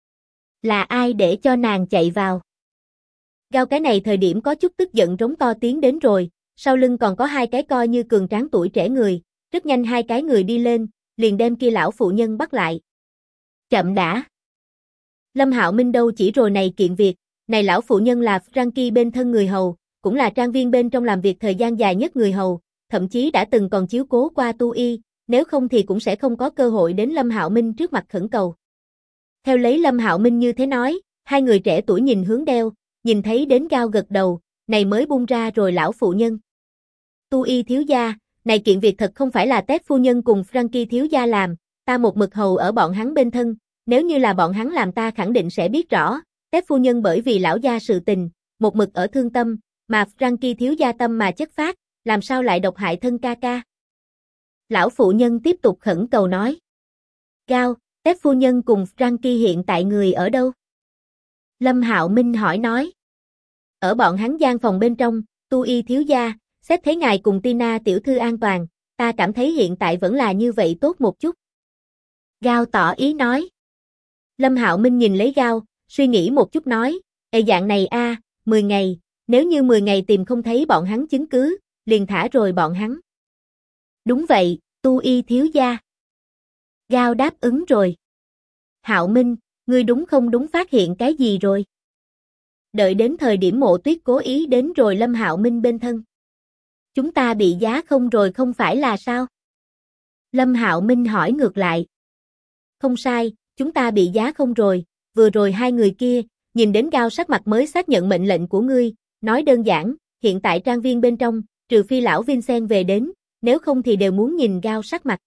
Là ai để cho nàng chạy vào? Gao cái này thời điểm có chút tức giận rống to tiếng đến rồi, sau lưng còn có hai cái coi như cường tráng tuổi trẻ người, rất nhanh hai cái người đi lên, liền đem kia lão phụ nhân bắt lại. Chậm đã. Lâm Hạo Minh đâu chỉ rồi này kiện việc, Này lão phụ nhân là Frankie bên thân người hầu, cũng là trang viên bên trong làm việc thời gian dài nhất người hầu, thậm chí đã từng còn chiếu cố qua Tu Y, nếu không thì cũng sẽ không có cơ hội đến Lâm Hạo Minh trước mặt khẩn cầu. Theo lấy Lâm Hạo Minh như thế nói, hai người trẻ tuổi nhìn hướng đeo, nhìn thấy đến Gao gật đầu, này mới buông ra rồi lão phụ nhân. Tu Y thiếu gia, này kiện việc thật không phải là Tép phu nhân cùng Frankie thiếu gia làm, ta một mực hầu ở bọn hắn bên thân, nếu như là bọn hắn làm ta khẳng định sẽ biết rõ, Tép phu nhân bởi vì lão gia sự tình, một mực ở thương tâm, mà Frankie thiếu gia tâm mà chất phát, làm sao lại độc hại thân ca ca. Lão phụ nhân tiếp tục khẩn cầu nói. Gao, Tép phu nhân cùng Frankie hiện tại người ở đâu? Lâm Hạo Minh hỏi nói. Ở bọn hắn gian phòng bên trong, Tu Y thiếu gia, xét thấy ngài cùng Tina tiểu thư an toàn, ta cảm thấy hiện tại vẫn là như vậy tốt một chút. Gao tỏ ý nói. Lâm Hạo Minh nhìn lấy Gao, suy nghĩ một chút nói, dạng này 10 ngày, nếu như 10 ngày tìm không thấy bọn hắn chứng cứ, liền thả rồi bọn hắn. Đúng vậy, Tu Y thiếu gia. Gao đáp ứng rồi. Hạo Minh, ngươi đúng không đúng phát hiện cái gì rồi? Đợi đến thời điểm Mộ Tuyết cố ý đến rồi Lâm Hạo Minh bên thân. Chúng ta bị giá không rồi không phải là sao? Lâm Hạo Minh hỏi ngược lại. Không sai, chúng ta bị giá không rồi, vừa rồi hai người kia, nhìn đến Gao sắc mặt mới xác nhận mệnh lệnh của ngươi, nói đơn giản, hiện tại trang viên bên trong, trừ phi lão Vincent về đến, nếu không thì đều muốn nhìn Gao sắc mặt.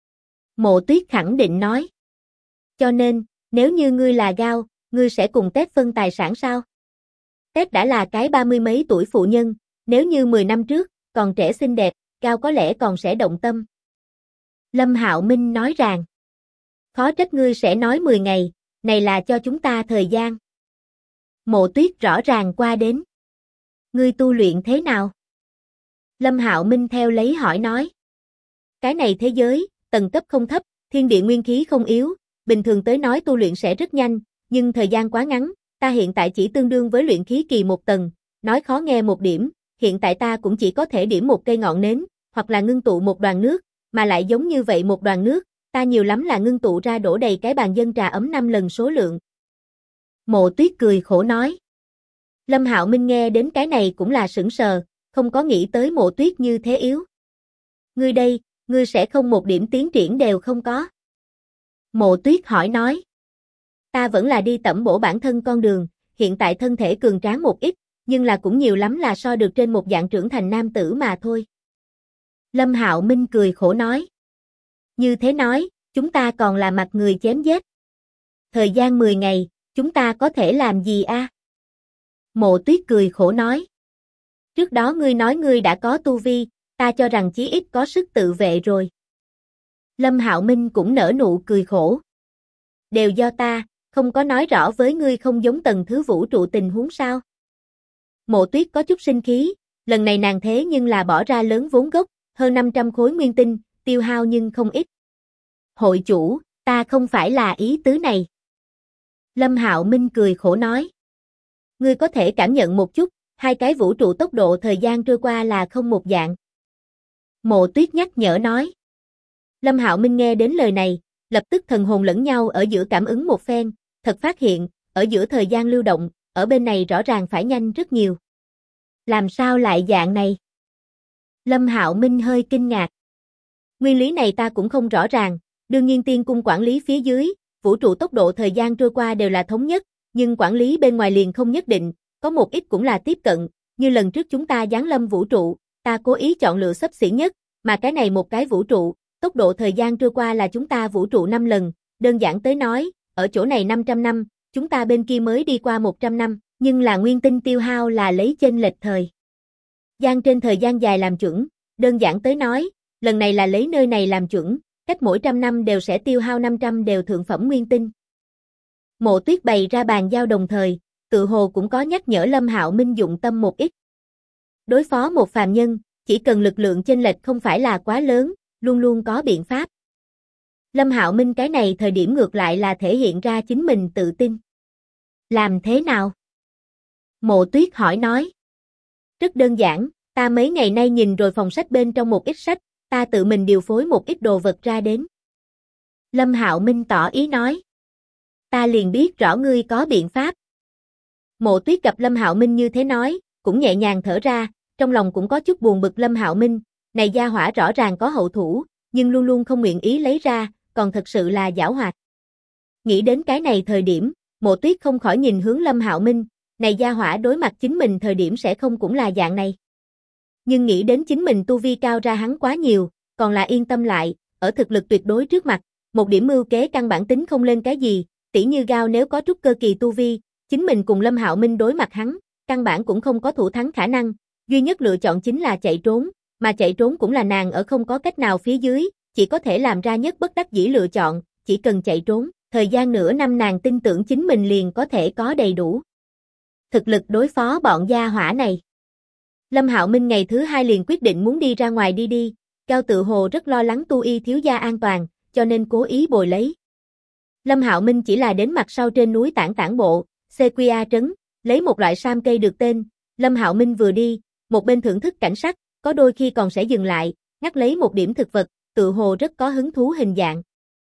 Mộ Tuyết khẳng định nói. Cho nên, nếu như ngươi là Gao, ngươi sẽ cùng Tết phân tài sản sao? Tết đã là cái 30 mấy tuổi phụ nhân, nếu như 10 năm trước, còn trẻ xinh đẹp, Gao có lẽ còn sẽ động tâm. Lâm Hạo Minh nói rằng, khó trách ngươi sẽ nói 10 ngày, này là cho chúng ta thời gian. Mộ Tuyết rõ ràng qua đến. Ngươi tu luyện thế nào? Lâm Hạo Minh theo lấy hỏi nói. Cái này thế giới, tầng cấp không thấp, thiên địa nguyên khí không yếu, bình thường tới nói tu luyện sẽ rất nhanh, nhưng thời gian quá ngắn, ta hiện tại chỉ tương đương với luyện khí kỳ một tầng, nói khó nghe một điểm, hiện tại ta cũng chỉ có thể điểm một cây ngọn nến, hoặc là ngưng tụ một đoàn nước, mà lại giống như vậy một đoàn nước, ta nhiều lắm là ngưng tụ ra đổ đầy cái bàn dân trà ấm 5 lần số lượng. Mộ Tuyết cười khổ nói. Lâm Hạo Minh nghe đến cái này cũng là sững sờ, không có nghĩ tới Mộ Tuyết như thế yếu. Ngươi đây, ngươi sẽ không một điểm tiến triển đều không có. Mộ Tuyết hỏi nói. Ta vẫn là đi tẩm bổ bản thân con đường, hiện tại thân thể cường tráng một ít, nhưng là cũng nhiều lắm là so được trên một dạng trưởng thành nam tử mà thôi. Lâm Hạo Minh cười khổ nói. Như thế nói, chúng ta còn là mặt người chém giết. Thời gian 10 ngày, chúng ta có thể làm gì a? Mộ Tuyết cười khổ nói. Trước đó ngươi nói ngươi đã có tu vi, ta cho rằng chí ít có sức tự vệ rồi. Lâm Hạo Minh cũng nở nụ cười khổ. Đều do ta, không có nói rõ với ngươi không giống tầng thứ vũ trụ tình huống sao. Mộ Tuyết có chút sinh khí, lần này nàng thế nhưng là bỏ ra lớn vốn gốc, hơn 500 khối nguyên tinh, tiêu hao nhưng không ít. Hội chủ, ta không phải là ý tứ này. Lâm Hạo Minh cười khổ nói. Ngươi có thể cảm nhận một chút, hai cái vũ trụ tốc độ thời gian trôi qua là không một dạng. Mộ Tuyết nhắc nhở nói. Lâm Hạo Minh nghe đến lời này, lập tức thần hồn lẫn nhau ở giữa cảm ứng một phen, thật phát hiện, ở giữa thời gian lưu động, ở bên này rõ ràng phải nhanh rất nhiều. Làm sao lại dạng này? Lâm Hạo Minh hơi kinh ngạc. Nguyên lý này ta cũng không rõ ràng, đương nhiên tiên cung quản lý phía dưới, vũ trụ tốc độ thời gian trôi qua đều là thống nhất, nhưng quản lý bên ngoài liền không nhất định, có một ít cũng là tiếp cận, như lần trước chúng ta giáng lâm vũ trụ, ta cố ý chọn lựa xấp xỉ nhất, mà cái này một cái vũ trụ, tốc độ thời gian trôi qua là chúng ta vũ trụ 5 lần, đơn giản tới nói, ở chỗ này 500 năm, chúng ta bên kia mới đi qua 100 năm, nhưng là nguyên tinh tiêu hao là lấy chênh lệch thời gian trên thời gian dài làm chuẩn, đơn giản tới nói, lần này là lấy nơi này làm chuẩn, cách mỗi trăm năm đều sẽ tiêu hao 500 đều thượng phẩm nguyên tinh. Mộ Tuyết bày ra bàn giao đồng thời, tự hồ cũng có nhắc nhở Lâm Hạo Minh dụng tâm một ít. Đối phó một phàm nhân, chỉ cần lực lượng chênh lệch không phải là quá lớn, luôn luôn có biện pháp. Lâm Hạo Minh cái này thời điểm ngược lại là thể hiện ra chính mình tự tin. Làm thế nào? Mộ Tuyết hỏi nói. Rất đơn giản, ta mấy ngày nay nhìn rồi phòng sách bên trong một ít sách, ta tự mình điều phối một ít đồ vật ra đến. Lâm Hạo Minh tỏ ý nói. Ta liền biết rõ ngươi có biện pháp. Mộ Tuyết gặp Lâm Hạo Minh như thế nói, cũng nhẹ nhàng thở ra, trong lòng cũng có chút buồn bực Lâm Hạo Minh, này gia hỏa rõ ràng có hậu thủ, nhưng luôn luôn không nguyện ý lấy ra, còn thật sự là giảo hoạt. Nghĩ đến cái này thời điểm, Mộ Tuyết không khỏi nhìn hướng Lâm Hạo Minh, này gia hỏa đối mặt chính mình thời điểm sẽ không cũng là dạng này. Nhưng nghĩ đến chính mình tu vi cao ra hắn quá nhiều, còn là yên tâm lại, ở thực lực tuyệt đối trước mặt, một điểm mưu kế căn bản tính không lên cái gì, tỉ như Gao nếu có trúc cơ kỳ tu vi, chính mình cùng Lâm Hạo Minh đối mặt hắn, căn bản cũng không có thủ thắng khả năng, duy nhất lựa chọn chính là chạy trốn, mà chạy trốn cũng là nàng ở không có cách nào phía dưới, chỉ có thể làm ra nhất bất đắc dĩ lựa chọn, chỉ cần chạy trốn, thời gian nửa năm nàng tin tưởng chính mình liền có thể có đầy đủ thực lực đối phó bọn gia hỏa này. Lâm Hạo Minh ngày thứ 2 liền quyết định muốn đi ra ngoài đi, Cao tự hồ rất lo lắng Tu Y thiếu gia an toàn, cho nên cố ý bồi lấy. Lâm Hạo Minh chỉ là đến mặt sau trên núi Tản Bộ, CQA trấn, lấy một loại sam cây được tên, Lâm Hạo Minh vừa đi, một bên thưởng thức cảnh sắc, có đôi khi còn sẽ dừng lại, ngắt lấy một điểm thực vật, tự hồ rất có hứng thú hình dạng.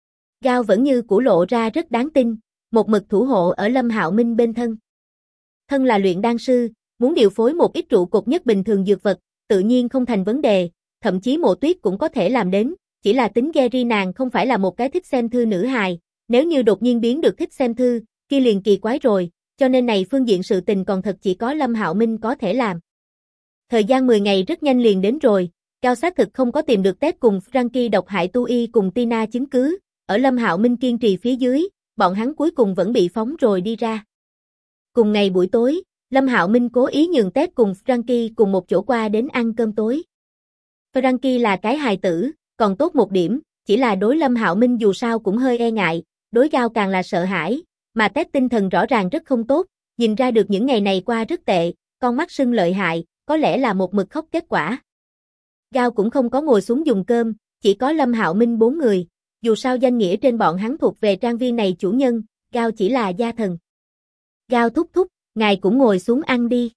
Gao vẫn như cũ lộ ra rất đáng tin, một mực thủ hộ ở Lâm Hạo Minh bên thân. Thân là luyện đan sư, muốn điều phối một ít trụ cột nhất bình thường dược vật, tự nhiên không thành vấn đề, thậm chí Mộ Tuyết cũng có thể làm đến, chỉ là tính Geri nàng không phải là một cái thích xem thư nữ hài, nếu như đột nhiên biến được thích xem thư, kia liền kỳ quái rồi, cho nên này phương diện sự tình còn thật chỉ có Lâm Hạo Minh có thể làm. Thời gian 10 ngày rất nhanh liền đến rồi, Cao xác thực không có tìm được Ted cùng Frankie độc hại Tu Y cùng Tina chứng cứ, ở Lâm Hạo Minh kiên trì phía dưới, bọn hắn cuối cùng vẫn bị phóng rồi đi ra. Cùng ngày buổi tối, Lâm Hạo Minh cố ý nhường Ted cùng Frankie cùng một chỗ qua đến ăn cơm tối. Frankie là cái hài tử, còn tốt một điểm, chỉ là đối Lâm Hạo Minh dù sao cũng hơi e ngại, đối Gao càng là sợ hãi, mà Ted tinh thần rõ ràng rất không tốt, nhìn ra được những ngày này qua rất tệ, con mắt sưng lợi hại, có lẽ là một mực khóc kết quả. Gao cũng không có ngồi xuống dùng cơm, chỉ có Lâm Hạo Minh 4 người, dù sao danh nghĩa trên bọn hắn thuộc về trang viên này chủ nhân, Gao chỉ là gia thần. Gao thúc thúc, ngài cũng ngồi xuống ăn đi.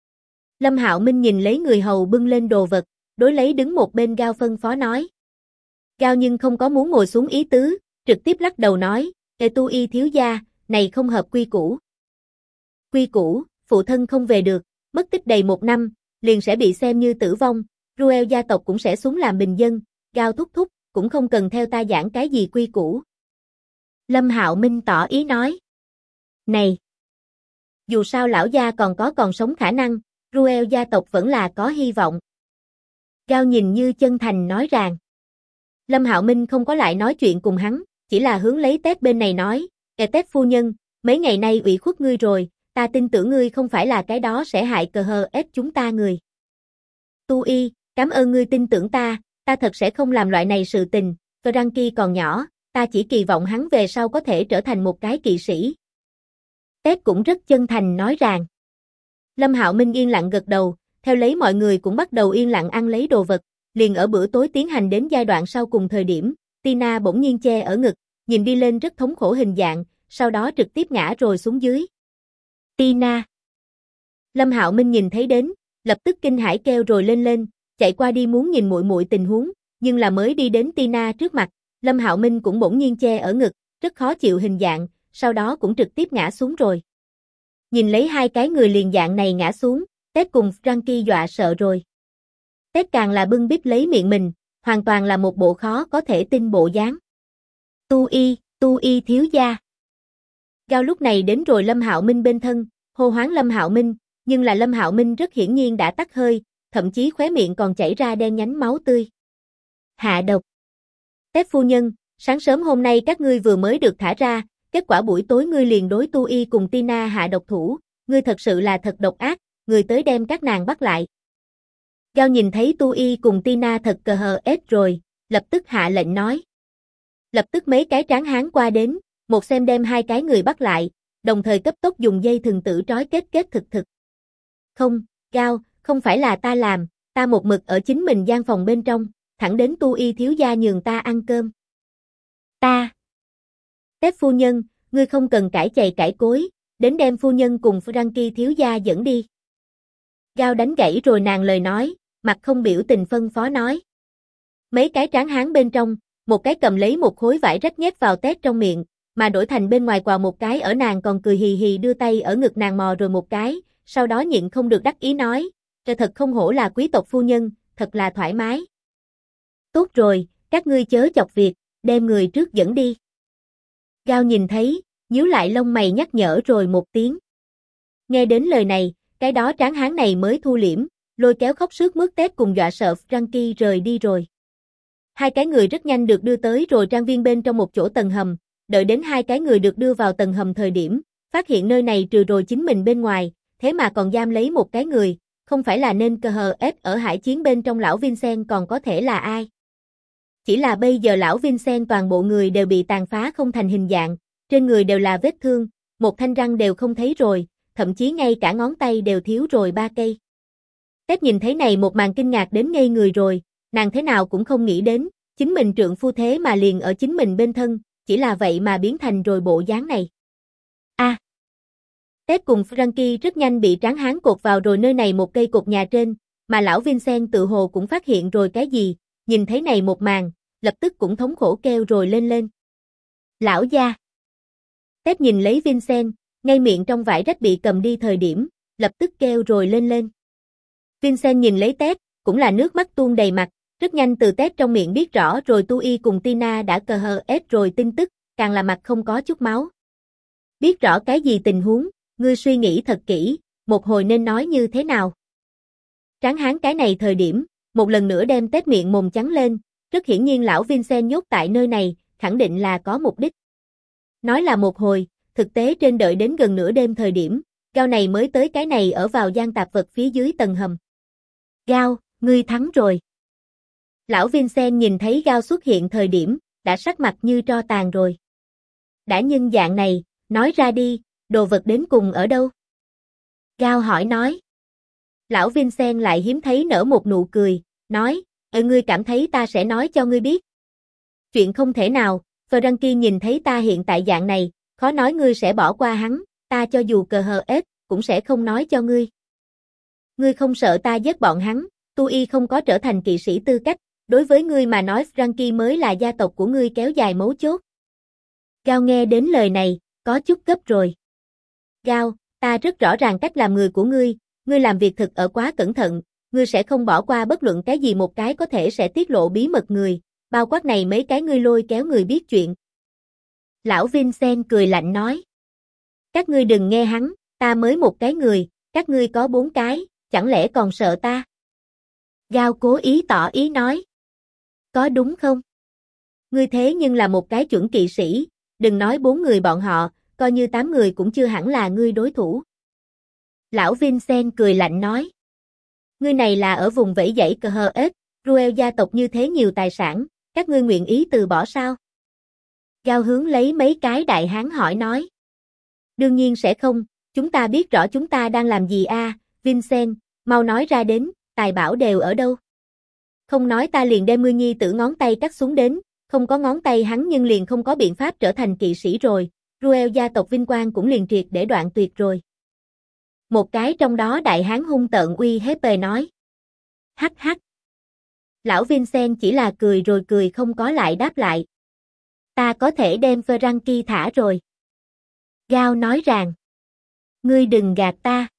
Lâm Hạo Minh nhìn lấy người hầu bưng lên đồ vật, đối lấy đứng một bên Gao phân phó nói. Gao nhưng không có muốn ngồi xuống ý tứ, trực tiếp lắc đầu nói, Tu Y thiếu gia, này không hợp quy củ. Quy củ, phụ thân không về được, mất tích đầy 1 năm, liền sẽ bị xem như tử vong, Ruel gia tộc cũng sẽ xuống làm bình dân, Gao thúc thúc, cũng không cần theo ta giảng cái gì quy củ. Lâm Hạo Minh tỏ ý nói. Này! Dù sao lão gia còn sống khả năng, Ruel gia tộc vẫn là có hy vọng. Gao nhìn như chân thành nói rằng. Lâm Hạo Minh không có lại nói chuyện cùng hắn, chỉ là hướng lấy Ted bên này nói, Ted phu nhân, mấy ngày nay ủy khuất ngươi rồi, ta tin tưởng ngươi không phải là cái đó sẽ hại cờ hờ ép chúng ta người. Tu Y, cảm ơn ngươi tin tưởng ta thật sẽ không làm loại này sự tình, Frankie còn nhỏ, ta chỉ kỳ vọng hắn về sau có thể trở thành một cái kỵ sĩ. Ted cũng rất chân thành nói rằng. Lâm Hạo Minh yên lặng gật đầu, theo lấy mọi người cũng bắt đầu yên lặng ăn lấy đồ vật, liền ở bữa tối tiến hành đến giai đoạn sau cùng thời điểm, Tina bỗng nhiên che ở ngực, nhìn đi lên rất thống khổ hình dạng, sau đó trực tiếp ngã rồi xuống dưới. Tina! Lâm Hạo Minh nhìn thấy đến, lập tức kinh hãi kêu rồi lên, chạy qua đi muốn nhìn muội muội tình huống, nhưng là mới đi đến Tina trước mặt, Lâm Hạo Minh cũng bỗng nhiên che ở ngực, rất khó chịu hình dạng, sau đó cũng trực tiếp ngã xuống rồi. Nhìn lấy hai cái người liền dạng này ngã xuống, Ted cùng Frankie dọa sợ rồi. Ted càng là bưng bít lấy miệng mình, hoàn toàn là một bộ khó có thể tin bộ dáng. Tu Y thiếu gia. Gao lúc này đến rồi Lâm Hạo Minh bên thân, hô hoán Lâm Hạo Minh, nhưng là Lâm Hạo Minh rất hiển nhiên đã tắt hơi, thậm chí khóe miệng còn chảy ra đen nhánh máu tươi. Hạ độc. Ted phu nhân, sáng sớm hôm nay các ngươi vừa mới được thả ra, kết quả buổi tối ngươi liền đối Tu Y cùng Tina hạ độc thủ, ngươi thật sự là thật độc ác, người tới đem các nàng bắt lại. Gao nhìn thấy Tu Y cùng Tina thật cờ hờ ết rồi, lập tức hạ lệnh nói. Lập tức mấy cái tráng hán qua đến, một xem đem hai cái người bắt lại, đồng thời cấp tốc dùng dây thừng tử trói kết thực. Không, Gao, không phải là ta làm, ta một mực ở chính mình gian phòng bên trong, thẳng đến Tu Y thiếu gia nhường ta ăn cơm. Ta. Ted phu nhân, ngươi không cần cãi chày cãi cối, đến đem phu nhân cùng Frankie thiếu gia dẫn đi. Gao đánh gãy rồi nàng lời nói, mặt không biểu tình phân phó nói. Mấy cái tráng hán bên trong, một cái cầm lấy một khối vải rách nhét vào Ted trong miệng, mà đổi thành bên ngoài quào một cái ở nàng còn cười hì hì đưa tay ở ngực nàng mò rồi một cái, sau đó nhịn không được đắc ý nói, thật không hổ là quý tộc phu nhân, thật là thoải mái. Tốt rồi, các ngươi chớ chọc việc, đem người trước dẫn đi. Gao nhìn thấy, nhíu lại lông mày nhắc nhở rồi một tiếng. Nghe đến lời này, cái đó tráng hán này mới thu liễm, lôi kéo khóc sướt mướt tết cùng dọa sợ Frankie rời đi rồi. Hai cái người rất nhanh được đưa tới rồi trang viên bên trong một chỗ tầng hầm, đợi đến hai cái người được đưa vào tầng hầm thời điểm, phát hiện nơi này trừ rồi chính mình bên ngoài, thế mà còn giam lấy một cái người, không phải là nên cờ hờ ép ở hải chiến bên trong lão Vincent còn có thể là ai. Chỉ là bây giờ lão Vincent toàn bộ người đều bị tàn phá không thành hình dạng, trên người đều là vết thương, một thanh răng đều không thấy rồi, thậm chí ngay cả ngón tay đều thiếu rồi 3 cây. Tết nhìn thấy này một màn kinh ngạc đến ngây người rồi, nàng thế nào cũng không nghĩ đến, chính mình trượng phu thế mà liền ở chính mình bên thân, chỉ là vậy mà biến thành rồi bộ dáng này. Tết cùng Frankie rất nhanh bị tráng hán cột vào rồi nơi này một cây cột nhà trên, mà lão Vincent tự hồ cũng phát hiện rồi cái gì, nhìn thấy này một màn, lập tức cũng thống khổ kêu rồi lên lên. Lão gia! Tết nhìn lấy Vincent, ngay miệng trong vải rách bị cầm đi thời điểm, lập tức kêu rồi lên lên. Vincent nhìn lấy Tết, cũng là nước mắt tuôn đầy mặt, rất nhanh từ Tết trong miệng biết rõ rồi Tu Y cùng Tina đã cờ hờ ép rồi tin tức, càng là mặt không có chút máu. Biết rõ cái gì tình huống, ngươi suy nghĩ thật kỹ, một hồi nên nói như thế nào. Tráng hán cái này thời điểm, một lần nữa đem Tết miệng mồm trắng lên, rất hiển nhiên lão Vincent nhốt tại nơi này, khẳng định là có mục đích. Nói là một hồi, thực tế trên đợi đến gần nửa đêm thời điểm, Gao này mới tới cái này ở vào gian tạp vật phía dưới tầng hầm. Gao, ngươi thắng rồi. Lão Vincent nhìn thấy Gao xuất hiện thời điểm, đã sắc mặt như tro tàn rồi. Đã nhân dạng này, nói ra đi, đồ vật đến cùng ở đâu? Gao hỏi nói. Lão Vincent lại hiếm thấy nở một nụ cười, nói, ngươi cảm thấy ta sẽ nói cho ngươi biết. Chuyện không thể nào, Frankie nhìn thấy ta hiện tại dạng này, khó nói ngươi sẽ bỏ qua hắn, ta cho dù cờ hờ ết, cũng sẽ không nói cho ngươi. Ngươi không sợ ta giết bọn hắn, Tu Y không có trở thành kỵ sĩ tư cách, đối với ngươi mà nói Frankie mới là gia tộc của ngươi kéo dài mấu chốt. Gao nghe đến lời này, có chút gấp rồi. Gao, ta rất rõ ràng cách làm người của ngươi làm việc thực ở quá cẩn thận, ngươi sẽ không bỏ qua bất luận cái gì một cái có thể sẽ tiết lộ bí mật người, bao quát này mấy cái ngươi lôi kéo người biết chuyện. Lão Vincent cười lạnh nói. Các ngươi đừng nghe hắn, ta mới một cái người, các ngươi có 4 cái, chẳng lẽ còn sợ ta? Gao cố ý tỏ ý nói. Có đúng không? Ngươi thế nhưng là một cái chuẩn kỵ sĩ, đừng nói 4 người bọn họ, coi như 8 người cũng chưa hẳn là ngươi đối thủ. Lão Vincent cười lạnh nói. Ngươi này là ở vùng vẫy dãy cờ hờ ết, Ruel gia tộc như thế nhiều tài sản, các ngươi nguyện ý từ bỏ sao? Gao hướng lấy mấy cái đại hán hỏi nói. Đương nhiên sẽ không, chúng ta biết rõ chúng ta đang làm gì Vincent, mau nói ra đến, tài bảo đều ở đâu? Không nói ta liền đem ngươi nhi tử ngón tay cắt xuống đến, không có ngón tay hắn nhưng liền không có biện pháp trở thành kỵ sĩ rồi, Ruel gia tộc vinh quang cũng liền triệt để đoạn tuyệt rồi. Một cái trong đó đại hán hung tợn uy hiếp bề nói. Hắc hắc. Lão Vincent chỉ là cười rồi cười không có lại đáp lại. Ta có thể đem Frankie thả rồi. Gao nói rằng. Ngươi đừng gạt ta.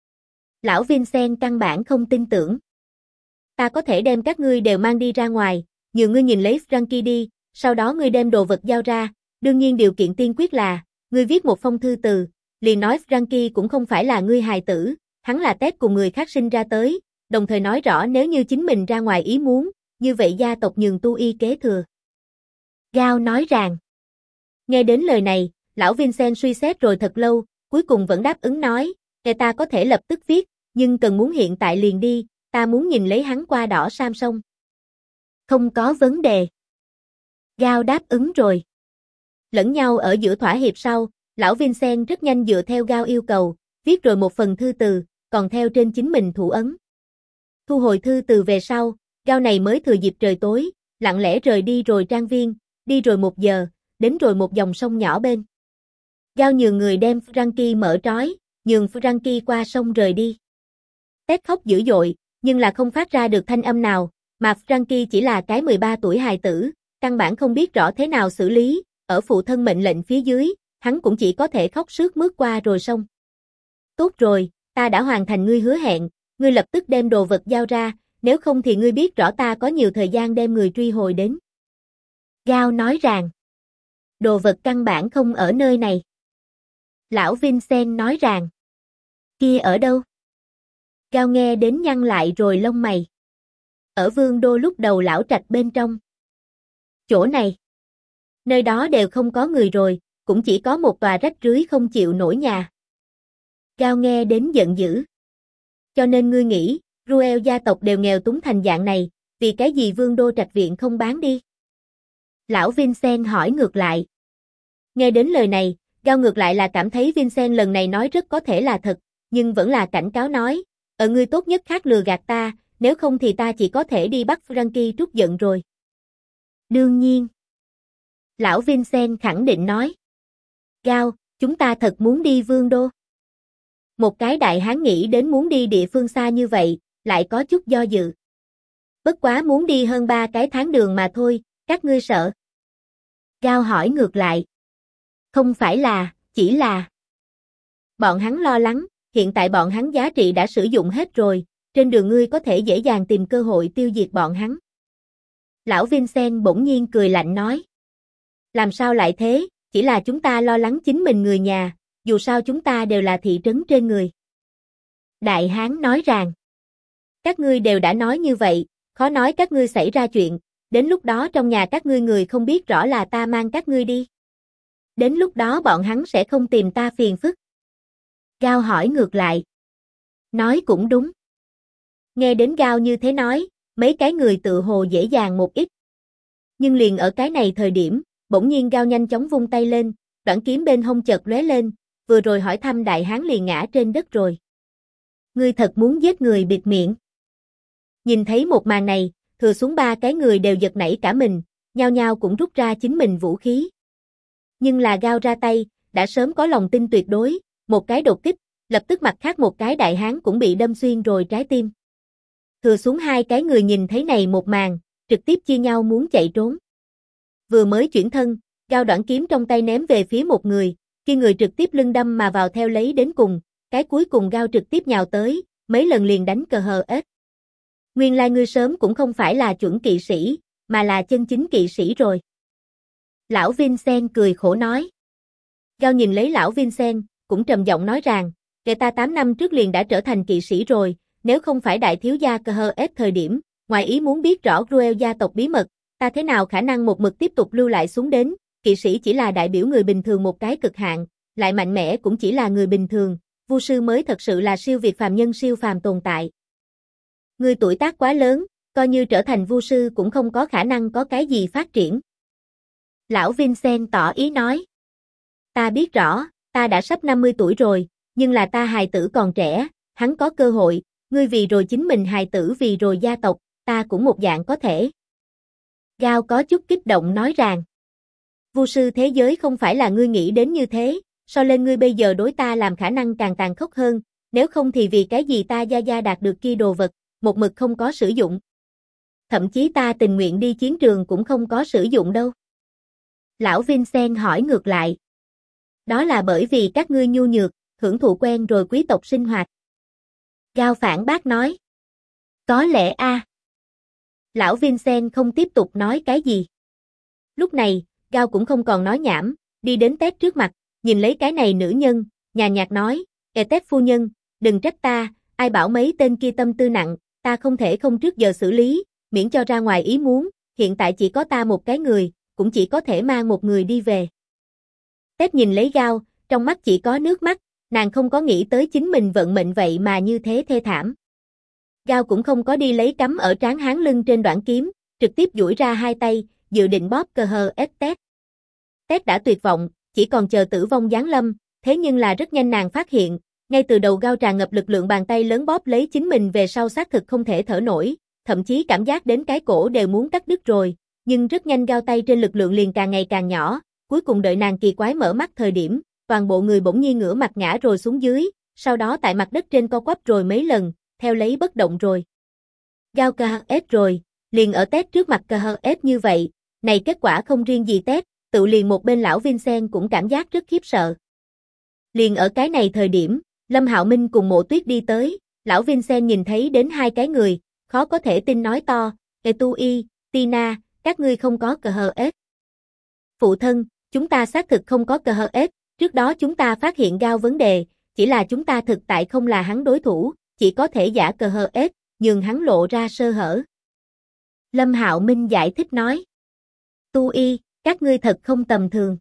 Lão Vincent căn bản không tin tưởng. Ta có thể đem các ngươi đều mang đi ra ngoài, nhờ ngươi nhìn lấy Frankie đi, sau đó ngươi đem đồ vật giao ra, đương nhiên điều kiện tiên quyết là, ngươi viết một phong thư từ, liền nói Frankie cũng không phải là ngươi hài tử, hắn là Ted cùng người khác sinh ra tới, đồng thời nói rõ nếu như chính mình ra ngoài ý muốn, như vậy gia tộc nhường Tu Y kế thừa. Gao nói rằng. Nghe đến lời này, lão Vincent suy xét rồi thật lâu, cuối cùng vẫn đáp ứng nói, ta có thể lập tức viết, nhưng cần muốn hiện tại liền đi, ta muốn nhìn lấy hắn qua đỏ sam sông. Không có vấn đề. Gao đáp ứng rồi. Lẫn nhau ở giữa thỏa hiệp sau, lão Vincent rất nhanh dựa theo Gao yêu cầu, viết rồi một phần thư từ, còn theo trên chính mình thủ ấn. Thu hồi thư từ về sau, Gao này mới thừa dịp trời tối, lặng lẽ rời đi rồi trang viên, đi rồi 1 giờ, đến rồi một dòng sông nhỏ bên. Gao nhường người đem Frankie mở trói, nhường Frankie qua sông rời đi. Ted khóc dữ dội, nhưng là không phát ra được thanh âm nào, mà Frankie chỉ là cái 13 tuổi hài tử, căn bản không biết rõ thế nào xử lý, ở phụ thân mệnh lệnh phía dưới, hắn cũng chỉ có thể khóc sướt mướt qua rồi xong. Tốt rồi, ta đã hoàn thành ngươi hứa hẹn, ngươi lập tức đem đồ vật giao ra, nếu không thì ngươi biết rõ ta có nhiều thời gian đem người truy hồi đến. Gao nói rằng, đồ vật căn bản không ở nơi này. Lão Vincent nói rằng, kia ở đâu? Gao nghe đến nhăn lại rồi lông mày. Ở Vương đô lúc đầu lão trạch bên trong. Chỗ này. Nơi đó đều không có người rồi, cũng chỉ có một tòa rách rưới không chịu nổi nhà. Gao nghe đến giận dữ. Cho nên ngươi nghĩ, Ruel gia tộc đều nghèo túng thành dạng này, vì cái gì Vương đô trạch viện không bán đi? Lão Vincent hỏi ngược lại. Nghe đến lời này, Gao ngược lại là cảm thấy Vincent lần này nói rất có thể là thật, nhưng vẫn là cảnh cáo nói, ngươi tốt nhất khác lừa gạt ta, nếu không thì ta chỉ có thể đi bắt Frankie trút giận rồi. Đương nhiên. Lão Vincent khẳng định nói. Gao, chúng ta thật muốn đi Vương đô. Một cái đại hán nghĩ đến muốn đi địa phương xa như vậy, lại có chút do dự. Bất quá muốn đi hơn 3 cái tháng đường mà thôi, các ngươi sợ. Gao hỏi ngược lại. Không phải là, chỉ là. Bọn hắn lo lắng, hiện tại bọn hắn giá trị đã sử dụng hết rồi, trên đường ngươi có thể dễ dàng tìm cơ hội tiêu diệt bọn hắn. Lão Vincent bỗng nhiên cười lạnh nói. Làm sao lại thế, chỉ là chúng ta lo lắng chính mình người nhà, dù sao chúng ta đều là thị trấn trên người. Đại hán nói rằng. Các ngươi đều đã nói như vậy, khó nói các ngươi xảy ra chuyện, đến lúc đó trong nhà các ngươi người không biết rõ là ta mang các ngươi đi. Đến lúc đó bọn hắn sẽ không tìm ta phiền phức. Gao hỏi ngược lại. Nói cũng đúng. Nghe đến Gao như thế nói, mấy cái người tự hồ dễ dàng một ít. Nhưng liền ở cái này thời điểm, bỗng nhiên Gao nhanh chóng vung tay lên, đoạn kiếm bên hông chợt lóe lên, vừa rồi hỏi thăm đại hán liền ngã trên đất rồi. Ngươi thật muốn giết người bịt miệng. Nhìn thấy một màn này, thừa xuống 3 cái người đều giật nảy cả mình, nhao nhao cũng rút ra chính mình vũ khí. Nhưng là Gao ra tay, đã sớm có lòng tin tuyệt đối, một cái đột kích, lập tức mặt khác một cái đại hán cũng bị đâm xuyên rồi trái tim. Thừa xuống 2 cái người nhìn thấy này một màn, trực tiếp chia nhau muốn chạy trốn. Vừa mới chuyển thân, Gao đoạn kiếm trong tay ném về phía một người, khi người trực tiếp lưng đâm mà vào theo lấy đến cùng, cái cuối cùng Gao trực tiếp nhào tới, mấy lần liền đánh cờ hờ ết. Nguyên lai ngươi sớm cũng không phải là chuẩn kỵ sĩ, mà là chân chính kỵ sĩ rồi. Lão Vincent cười khổ nói. Gao nhìn lấy lão Vincent, cũng trầm giọng nói rằng, kể ta 8 năm trước liền đã trở thành kỵ sĩ rồi, nếu không phải đại thiếu gia cờ hờ ết thời điểm, ngoài ý muốn biết rõ Ruel gia tộc bí mật, ta thế nào khả năng một mực tiếp tục lưu lại xuống đến, kỵ sĩ chỉ là đại biểu người bình thường một cái cực hạn, lại mạnh mẽ cũng chỉ là người bình thường, vu sư mới thật sự là siêu việt phàm nhân siêu phàm tồn tại. Ngươi tuổi tác quá lớn, coi như trở thành vu sư cũng không có khả năng có cái gì phát triển. Lão Vincent tỏ ý nói. Ta biết rõ, ta đã sắp 50 tuổi rồi, nhưng là ta hài tử còn trẻ, hắn có cơ hội, ngươi vì rồi chính mình hài tử vì rồi gia tộc, ta cũng một dạng có thể. Gao có chút kích động nói rằng. Vu sư thế giới không phải là ngươi nghĩ đến như thế, so lên ngươi bây giờ đối ta làm khả năng càng tàn khốc hơn, nếu không thì vì cái gì ta gia gia đạt được kia đồ vật, một mực không có sử dụng. Thậm chí ta tình nguyện đi chiến trường cũng không có sử dụng đâu. Lão Vincent hỏi ngược lại. Đó là bởi vì các ngươi nhu nhược, hưởng thụ quen rồi quý tộc sinh hoạt. Gao phản bác nói. Có lẽ a. Lão Vincent không tiếp tục nói cái gì. Lúc này, Gao cũng không còn nói nhảm, đi đến Tết trước mặt, nhìn lấy cái này nữ nhân, nhàn nhạt nói, Tết phu nhân, đừng trách ta, ai bảo mấy tên kia tâm tư nặng, ta không thể không trước giờ xử lý, miễn cho ra ngoài ý muốn, hiện tại chỉ có ta một cái người, cũng chỉ có thể mang một người đi về. Tết nhìn lấy Gao, trong mắt chỉ có nước mắt, nàng không có nghĩ tới chính mình vận mệnh vậy mà như thế thê thảm. Gao cũng không có đi lấy cắm ở trán hán lưng trên đoạn kiếm, trực tiếp duỗi ra 2 tay, dự định bóp cờ hờ ết Tết. Tết đã tuyệt vọng, chỉ còn chờ tử vong giáng lâm, thế nhưng là rất nhanh nàng phát hiện, ngay từ đầu Gao tràn ngập lực lượng bàn tay lớn bóp lấy chính mình về sau xác thực không thể thở nổi, thậm chí cảm giác đến cái cổ đều muốn cắt đứt rồi, nhưng rất nhanh Gao tay trên lực lượng liền càng ngày càng nhỏ, cuối cùng đợi nàng kỳ quái mở mắt thời điểm, toàn bộ người bỗng nhiên ngửa mặt ngã rồi xuống dưới, sau đó tại mặt đất trên co quắp rồi mấy lần, theo lấy bất động rồi. Gao cờ hờ ết rồi, liền ở Tết trước mặt cờ hờ ết như vậy, này kết quả không riêng gì Tết, tự liền một bên lão Vincent cũng cảm giác rất khiếp sợ. Liền ở cái này thời điểm, Lâm Hạo Minh cùng Mộ Tuyết đi tới, lão Vincent nhìn thấy đến hai cái người, khó có thể tin nói to, Etui, Tina, các ngươi không có cờ hờ ết. Phụ thân, chúng ta xác thực không có cờ hờ ết, trước đó chúng ta phát hiện Gao vấn đề, chỉ là chúng ta thực tại không là hắn đối thủ, chỉ có thể giả cờ hờ ết, nhường hắn lộ ra sơ hở. Lâm Hạo Minh giải thích nói. Tui, các ngươi thật không tầm thường.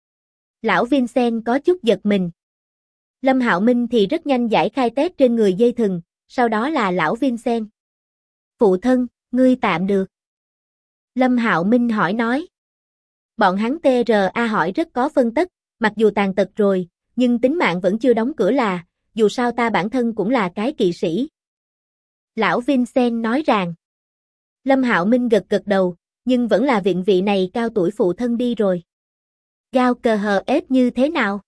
Lão Vincent có chút giật mình. Lâm Hạo Minh thì rất nhanh giải khai tét trên người dây thừng, sau đó là lão Vincent. Phụ thân, ngươi tạm được. Lâm Hạo Minh hỏi nói. Bọn hắn TRA hỏi rất có phân tất, mặc dù tàn tật rồi, nhưng tính mạng vẫn chưa đóng cửa là, dù sao ta bản thân cũng là cái kỵ sĩ. Lão Vincent nói rằng. Lâm Hạo Minh gật gật đầu, nhưng vẫn là viện vị này cao tuổi phụ thân đi rồi. Gao cờ hờ ết như thế nào?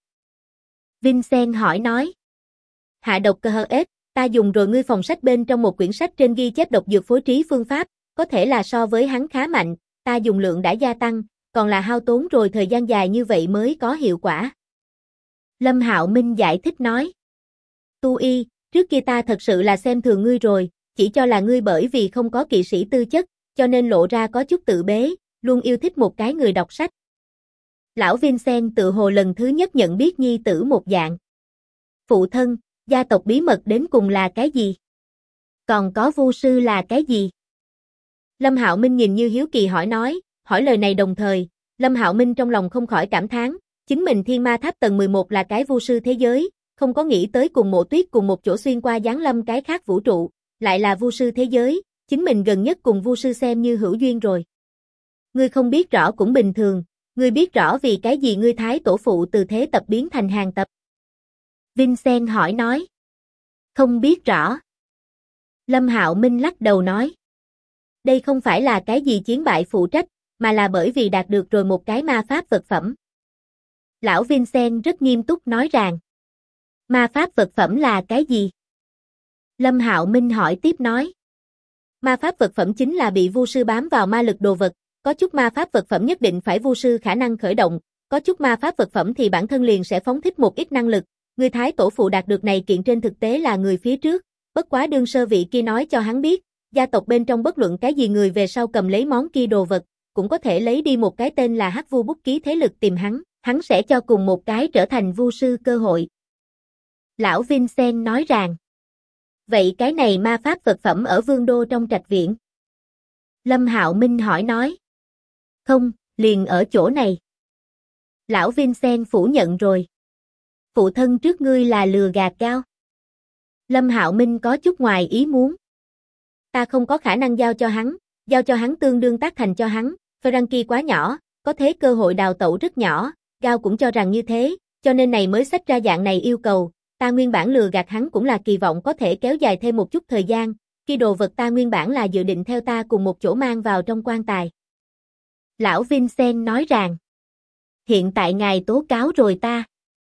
Vincent hỏi nói. Hạ độc cờ hờ ết, ta dùng rồi ngươi phòng sách bên trong một quyển sách trên ghi chép độc dược phối trí phương pháp, có thể là so với hắn khá mạnh, ta dùng lượng đã gia tăng, còn là hao tốn rồi thời gian dài như vậy mới có hiệu quả. Lâm Hạo Minh giải thích nói. Tui, trước kia ta thật sự là xem thường ngươi rồi, chỉ cho là ngươi bởi vì không có kỵ sĩ tư chất, cho nên lộ ra có chút tự bế, luôn yêu thích một cái người đọc sách. Lão Vincent tự hồ lần thứ nhất nhận biết nhi tử một dạng. Phụ thân, gia tộc bí mật đến cùng là cái gì? Còn có vu sư là cái gì? Lâm Hạo Minh nhìn như hiếu kỳ hỏi nói, hỏi lời này đồng thời, Lâm Hạo Minh trong lòng không khỏi cảm thán, chính mình Thiên Ma Tháp tầng 11 là cái vu sư thế giới, không có nghĩ tới cùng Mộ Tuyết cùng một chỗ xuyên qua giáng lâm cái khác vũ trụ, lại là vu sư thế giới, chính mình gần nhất cùng vu sư xem như hữu duyên rồi. Ngươi không biết rõ cũng bình thường, ngươi biết rõ vì cái gì ngươi thái tổ phụ từ thế tập biến thành hàng tập? Vincent hỏi nói. Không biết rõ. Lâm Hạo Minh lắc đầu nói. Đây không phải là cái gì chiến bại phụ trách, mà là bởi vì đạt được rồi một cái ma pháp vật phẩm. Lão Vincent rất nghiêm túc nói rằng. Ma pháp vật phẩm là cái gì? Lâm Hạo Minh hỏi tiếp nói. Ma pháp vật phẩm chính là bị vu sư bám vào ma lực đồ vật, có chút ma pháp vật phẩm nhất định phải vu sư khả năng khởi động, có chút ma pháp vật phẩm thì bản thân liền sẽ phóng thích một ít năng lực, người thái tổ phụ đạt được này kiện trên thực tế là người phía trước, bất quá đương sơ vị kia nói cho hắn biết, gia tộc bên trong bất luận cái gì người về sau cầm lấy món kia đồ vật, cũng có thể lấy đi một cái tên là Hắc Vu bút ký thế lực tìm hắn sẽ cho cùng một cái trở thành vu sư cơ hội. Lão Vincent nói rằng. Vậy cái này ma pháp vật phẩm ở Vương Đô trong trạch viện? Lâm Hạo Minh hỏi nói. Không, liền ở chỗ này. Lão Vincent phủ nhận rồi. Phụ thân trước ngươi là lừa gạt Gao. Lâm Hạo Minh có chút ngoài ý muốn. Ta không có khả năng giao cho hắn tương đương tác thành cho hắn, Frankie quá nhỏ, có thế cơ hội đào tẩu rất nhỏ, Gao cũng cho rằng như thế, cho nên này mới xách ra dạng này yêu cầu. Ta nguyên bản lừa gạt hắn cũng là kỳ vọng có thể kéo dài thêm một chút thời gian, khi đồ vật ta nguyên bản là dự định theo ta cùng một chỗ mang vào trong quan tài. Lão Vincent nói rằng, hiện tại ngài tố cáo rồi ta.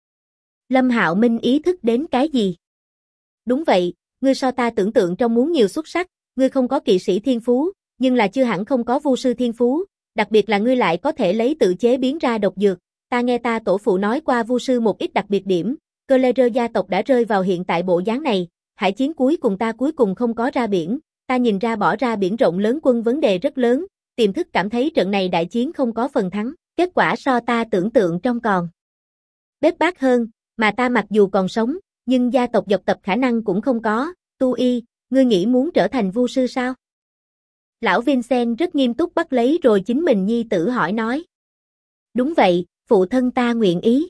Lâm Hạo Minh ý thức đến cái gì? Đúng vậy, ngươi so ta tưởng tượng trong muốn nhiều xuất sắc, ngươi không có kỵ sĩ thiên phú, nhưng là chưa hẳn không có vu sư thiên phú, đặc biệt là ngươi lại có thể lấy tự chế biến ra độc dược, ta nghe ta tổ phụ nói qua vu sư một ít đặc biệt điểm. Cơ Lê Rơ gia tộc đã rơi vào hiện tại bộ dáng này, hải chiến cuối cùng ta cuối cùng không có ra biển, ta nhìn ra bỏ ra biển rộng lớn quân vấn đề rất lớn, tiềm thức cảm thấy trận này đại chiến không có phần thắng, kết quả so ta tưởng tượng trong còn bết bát hơn, mà ta mặc dù còn sống, nhưng gia tộc dọc tập khả năng cũng không có, Tui, ngươi nghĩ muốn trở thành vu sư sao? Lão Vincent rất nghiêm túc bắt lấy rồi chính mình nhi tử hỏi nói. Đúng vậy, phụ thân ta nguyện ý.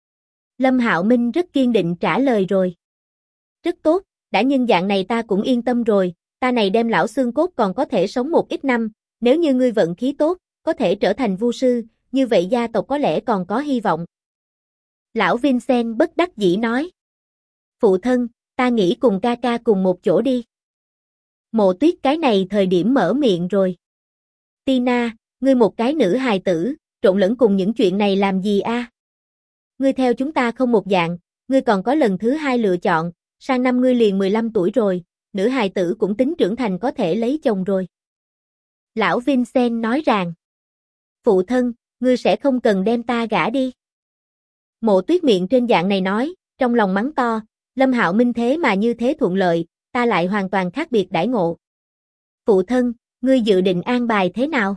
Lâm Hạo Minh rất kiên định trả lời rồi. Rất tốt, đã nhân dạng này ta cũng yên tâm rồi, ta này đem lão xương cốt còn có thể sống một ít năm, nếu như ngươi vận khí tốt, có thể trở thành vu sư, như vậy gia tộc có lẽ còn có hy vọng. Lão Vincent bất đắc dĩ nói. Phụ thân, ta nghĩ cùng ca ca cùng một chỗ đi. Mộ Tuyết cái này thời điểm mở miệng rồi. Tina, ngươi một cái nữ hài tử, trộn lẫn cùng những chuyện này làm gì a? Ngươi theo chúng ta không một dạng, ngươi còn có lần thứ hai lựa chọn, sang năm ngươi liền 15 tuổi rồi, nữ hài tử cũng tính trưởng thành có thể lấy chồng rồi. Lão Vincent nói rằng, phụ thân, ngươi sẽ không cần đem ta gả đi. Mộ Tuyết miệng trên dạng này nói, trong lòng mắng to, Lâm Hạo Minh thế mà như thế thuận lợi, ta lại hoàn toàn khác biệt đãi ngộ. Phụ thân, ngươi dự định an bài thế nào?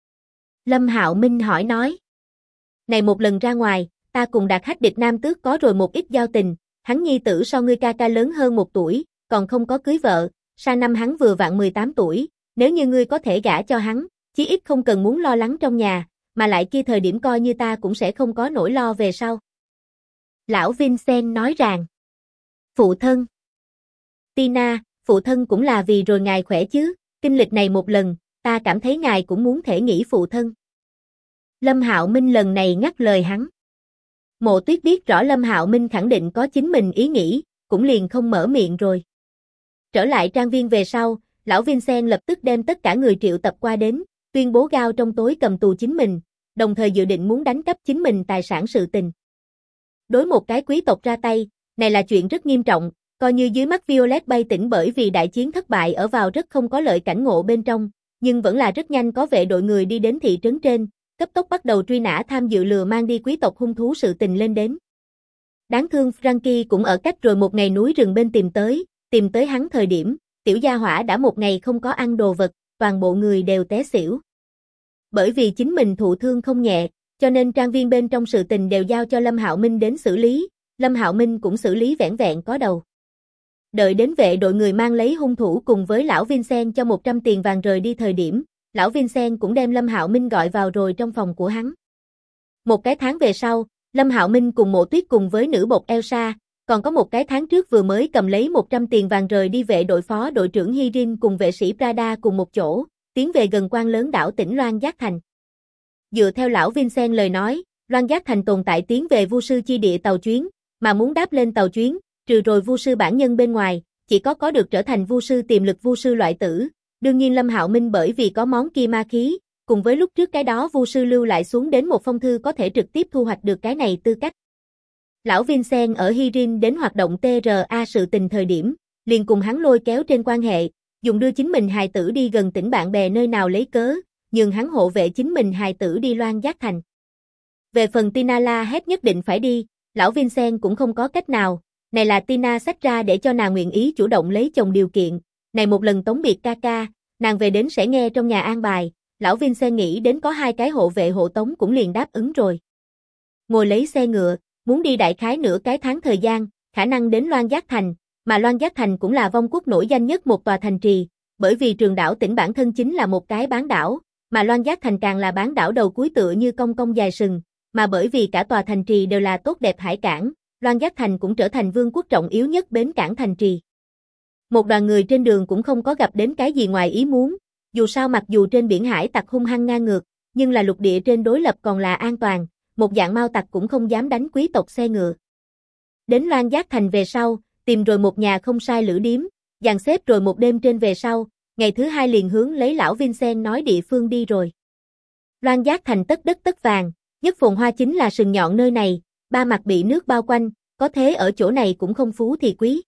Lâm Hạo Minh hỏi nói. Này một lần ra ngoài, ta cùng Đạt Hách địch nam tước có rồi một ít giao tình, hắn nhi tử so ngươi ca ca lớn hơn 1 tuổi, còn không có cưới vợ, sang năm hắn vừa vặn 18 tuổi, nếu như ngươi có thể gả cho hắn, chí ít không cần muốn lo lắng trong nhà, mà lại kia thời điểm coi như ta cũng sẽ không có nỗi lo về sau. Lão Vincent nói rằng, phụ thân. Tina, phụ thân cũng là vì rồi ngài khỏe chứ, kinh lịch này một lần, ta cảm thấy ngài cũng muốn thể nghĩ phụ thân. Lâm Hạo Minh lần này ngắt lời hắn. Mộ Tuyết biết rõ Lâm Hạo Minh khẳng định có chính mình ý nghĩ, cũng liền không mở miệng rồi. Trở lại trang viên về sau, lão Vincent lập tức đem tất cả người triệu tập qua đến, tuyên bố Gao trong tối cầm tù chính mình, đồng thời dự định muốn đánh cắp chính mình tài sản sự tình. Đối một cái quý tộc ra tay, này là chuyện rất nghiêm trọng, coi như dưới mắt Violet bay tỉnh bởi vì đại chiến thất bại ở vào rất không có lợi cảnh ngộ bên trong, nhưng vẫn là rất nhanh có vệ đội người đi đến thị trấn trên, cấp tốc bắt đầu truy nã tham dự lừa mang đi quý tộc hung thú sự tình lên đến. Đáng thương Frankie cũng ở cách rồi một ngày núi rừng bên tìm tới hắn thời điểm, tiểu gia hỏa đã một ngày không có ăn đồ vật, toàn bộ người đều té xỉu. Bởi vì chính mình thụ thương không nhẹ, cho nên trang viên bên trong sự tình đều giao cho Lâm Hạo Minh đến xử lý, Lâm Hạo Minh cũng xử lý vẻn vẹn có đầu. Đợi đến vệ đội người mang lấy hung thủ cùng với lão Vincent cho 100 tiền vàng rời đi thời điểm, lão Vincent cũng đem Lâm Hạo Minh gọi vào rồi trong phòng của hắn. Một cái tháng về sau, Lâm Hạo Minh cùng Mộ Tuyết cùng với nữ bột Elsa, còn có một cái tháng trước vừa mới cầm lấy 100 tiền vàng rời đi vệ đội phó đội trưởng Hirin cùng vệ sĩ Prada cùng một chỗ, tiến về gần quan lớn đảo tỉnh Loan Giác Thành. Dựa theo lão Vincent lời nói, Loan Giác Thành tồn tại tiến về vu sư chi địa tàu chuyến, mà muốn đáp lên tàu chuyến, trừ rồi vu sư bản nhân bên ngoài, chỉ có được trở thành vu sư tiềm lực vu sư loại tử. Đương nhiên Lâm Hạo Minh bởi vì có món kia ma khí, cùng với lúc trước cái đó vu sư lưu lại xuống đến một phong thư có thể trực tiếp thu hoạch được cái này tư cách. Lão Vincent ở Hirin đến hoạt động TRA sự tình thời điểm, liền cùng hắn lôi kéo trên quan hệ, dùng đưa chính mình hài tử đi gần tỉnh bạn bè nơi nào lấy cớ, nhường hắn hộ vệ chính mình hài tử đi Loan Giác Thành. Về phần Tina la hét nhất định phải đi, lão Vincent cũng không có cách nào, này là Tina xách ra để cho nàng nguyện ý chủ động lấy chồng điều kiện, này một lần tống biệt ca ca, nàng về đến sẽ nghe trong nhà an bài, lão Vincent nghĩ đến có 2 cái hộ vệ hộ tống cũng liền đáp ứng rồi. Ngồi lấy xe ngựa, muốn đi đại khái nửa cái tháng thời gian, khả năng đến Loan Giác Thành, mà Loan Giác Thành cũng là Vong Quốc nổi danh nhất một tòa thành trì, bởi vì Trường đảo tỉnh bản thân chính là một cái bán đảo, mà Loan Giác Thành càng là bán đảo đầu cuối tựa như cong cong dài sừng, mà bởi vì cả tòa thành trì đều là tốt đẹp hải cảng, Loan Giác Thành cũng trở thành vương quốc trọng yếu nhất bến cảng thành trì. Một đoàn người trên đường cũng không có gặp đến cái gì ngoài ý muốn, dù sao mặc dù trên biển hải tặc hung hăng ngang ngược, nhưng là lục địa trên đối lập còn là an toàn, một dạng mao tặc cũng không dám đánh quý tộc xe ngựa. Đến Loan Giác Thành về sau, tìm rồi một nhà không sai lữ điếm, dàn xếp rồi một đêm trên về sau, ngày thứ 2 liền hướng lấy lão Vincent nói địa phương đi rồi. Loan Giác Thành tất đất tất vàng, nhất phồn hoa chính là sừng nhọn nơi này, 3 mặt bị nước bao quanh, có thế ở chỗ này cũng không phú thì quý.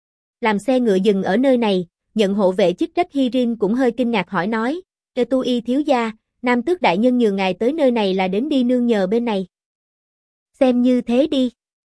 Làm xe ngựa dừng ở nơi này, nhận hộ vệ chức trách Hirin cũng hơi kinh ngạc hỏi nói, Tu Y thiếu gia, Nam Tước đại nhân nhường ngài tới nơi này là đến đi nương nhờ bên này. Xem như thế đi.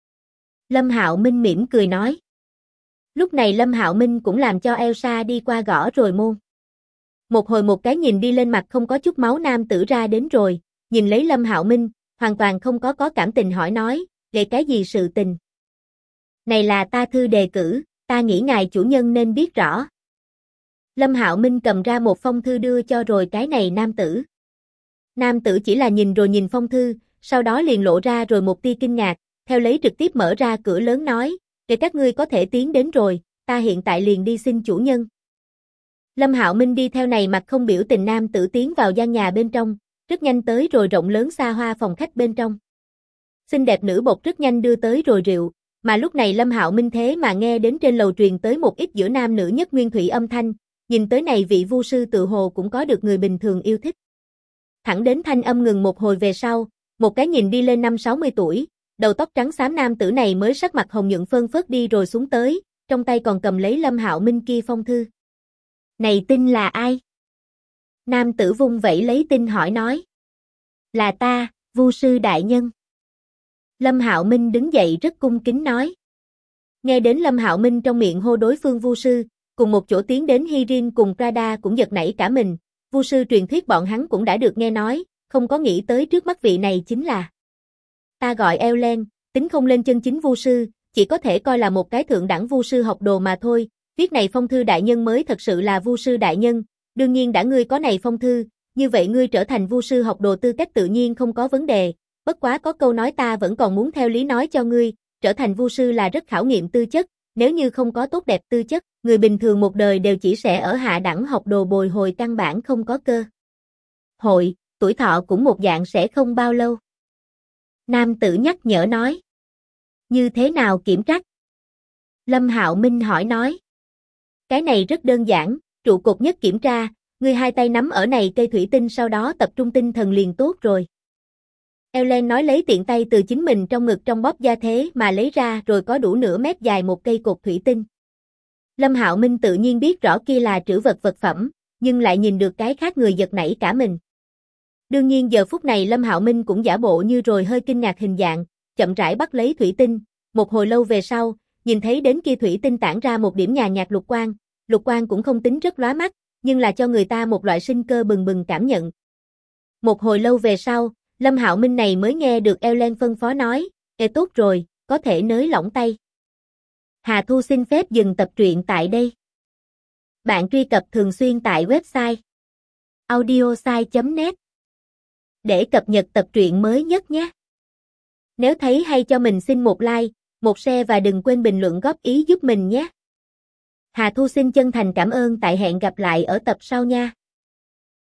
Lâm Hạo Minh mỉm cười nói. Lúc này Lâm Hạo Minh cũng làm cho Elsa đi qua gõ rồi môn. Một hồi một cái nhìn đi lên mặt không có chút máu nam tử ra đến rồi, nhìn lấy Lâm Hạo Minh, hoàn toàn không có cảm tình hỏi nói, về cái gì sự tình. Này là ta thư đề cử, ta nghĩ ngài chủ nhân nên biết rõ. Lâm Hạo Minh cầm ra một phong thư đưa cho rồi cái này nam tử. Nam tử chỉ là nhìn rồi nhìn phong thư, sau đó liền lộ ra rồi một tia kinh ngạc, theo lấy trực tiếp mở ra cửa lớn nói, để các ngươi có thể tiến đến rồi, ta hiện tại liền đi xin chủ nhân. Lâm Hạo Minh đi theo này mặt không biểu tình nam tử tiến vào gian nhà bên trong, rất nhanh tới rồi rộng lớn xa hoa phòng khách bên trong. Xinh đẹp nữ bột rất nhanh đưa tới rồi rượu, mà lúc này Lâm Hạo Minh thế mà nghe đến trên lầu truyền tới một ít giữa nam nữ nhất nguyên thủy âm thanh, nhìn tới này vị vu sư tự hồ cũng có được người bình thường yêu thích. Thẳng đến thanh âm ngừng một hồi về sau, một cái nhìn đi lên 5-60 tuổi, đầu tóc trắng xám nam tử này mới sắc mặt hồng nhuận phơn phớt đi rồi xuống tới, trong tay còn cầm lấy Lâm Hạo Minh kia phong thư. Này tin là ai? Nam tử vung vẩy lấy tin hỏi nói. Là ta, Vu sư đại nhân. Lâm Hạo Minh đứng dậy rất cung kính nói. Nghe đến Lâm Hạo Minh trong miệng hô đối phương Vu sư, cùng một chỗ tiến đến Hirin cùng Prada cũng giật nảy cả mình, Vu sư truyền thuyết bọn hắn cũng đã được nghe nói, không có nghĩ tới trước mắt vị này chính là. Ta gọi Ellen, tính không lên chân chính Vu sư, chỉ có thể coi là một cái thượng đẳng Vu sư học đồ mà thôi, viết này phong thư đại nhân mới thật sự là Vu sư đại nhân, đương nhiên đã ngươi có này phong thư, như vậy ngươi trở thành Vu sư học đồ tư cách tự nhiên không có vấn đề, bất quá có câu nói ta vẫn còn muốn theo lý nói cho ngươi, trở thành Vu sư là rất khảo nghiệm tư chất, nếu như không có tốt đẹp tư chất, người bình thường một đời đều chỉ sẽ ở hạ đẳng học đồ bồi hồi căn bản không có cơ hội, tuổi thọ cũng một dạng sẽ không bao lâu. Nam tử nhắc nhở nói. Như thế nào kiểm trắc? Lâm Hạo Minh hỏi nói. Cái này rất đơn giản, trụ cột nhất kiểm tra, ngươi hai tay nắm ở này cây thủy tinh sau đó tập trung tinh thần liền tốt rồi. Ellen nói lấy tiện tay từ chính mình trong ngực trong bóp da thế mà lấy ra rồi có đủ nửa mét dài một cây cột thủy tinh. Lâm Hạo Minh tự nhiên biết rõ kia là trữ vật vật phẩm, nhưng lại nhìn được cái khác người giật nảy cả mình. Đương nhiên giờ phút này Lâm Hạo Minh cũng giả bộ như rồi hơi kinh ngạc hình dạng, chậm rãi bắt lấy thủy tinh, một hồi lâu về sau, nhìn thấy đến kia thủy tinh tản ra một điểm nhàn nhạt lục quang cũng không tính rất lóa mắt, nhưng là cho người ta một loại sinh cơ bừng bừng cảm nhận. Một hồi lâu về sau, Lâm Hạo Minh này mới nghe được Ellen phân phó nói, tốt rồi, có thể nới lỏng tay. Hà Thu xin phép dừng tập truyện tại đây. Bạn truy cập thường xuyên tại website audiosai.net để cập nhật tập truyện mới nhất nhé. Nếu thấy hay cho mình xin một like, một share và đừng quên bình luận góp ý giúp mình nhé. Hà Thu xin chân thành cảm ơn, tại hẹn gặp lại ở tập sau nha.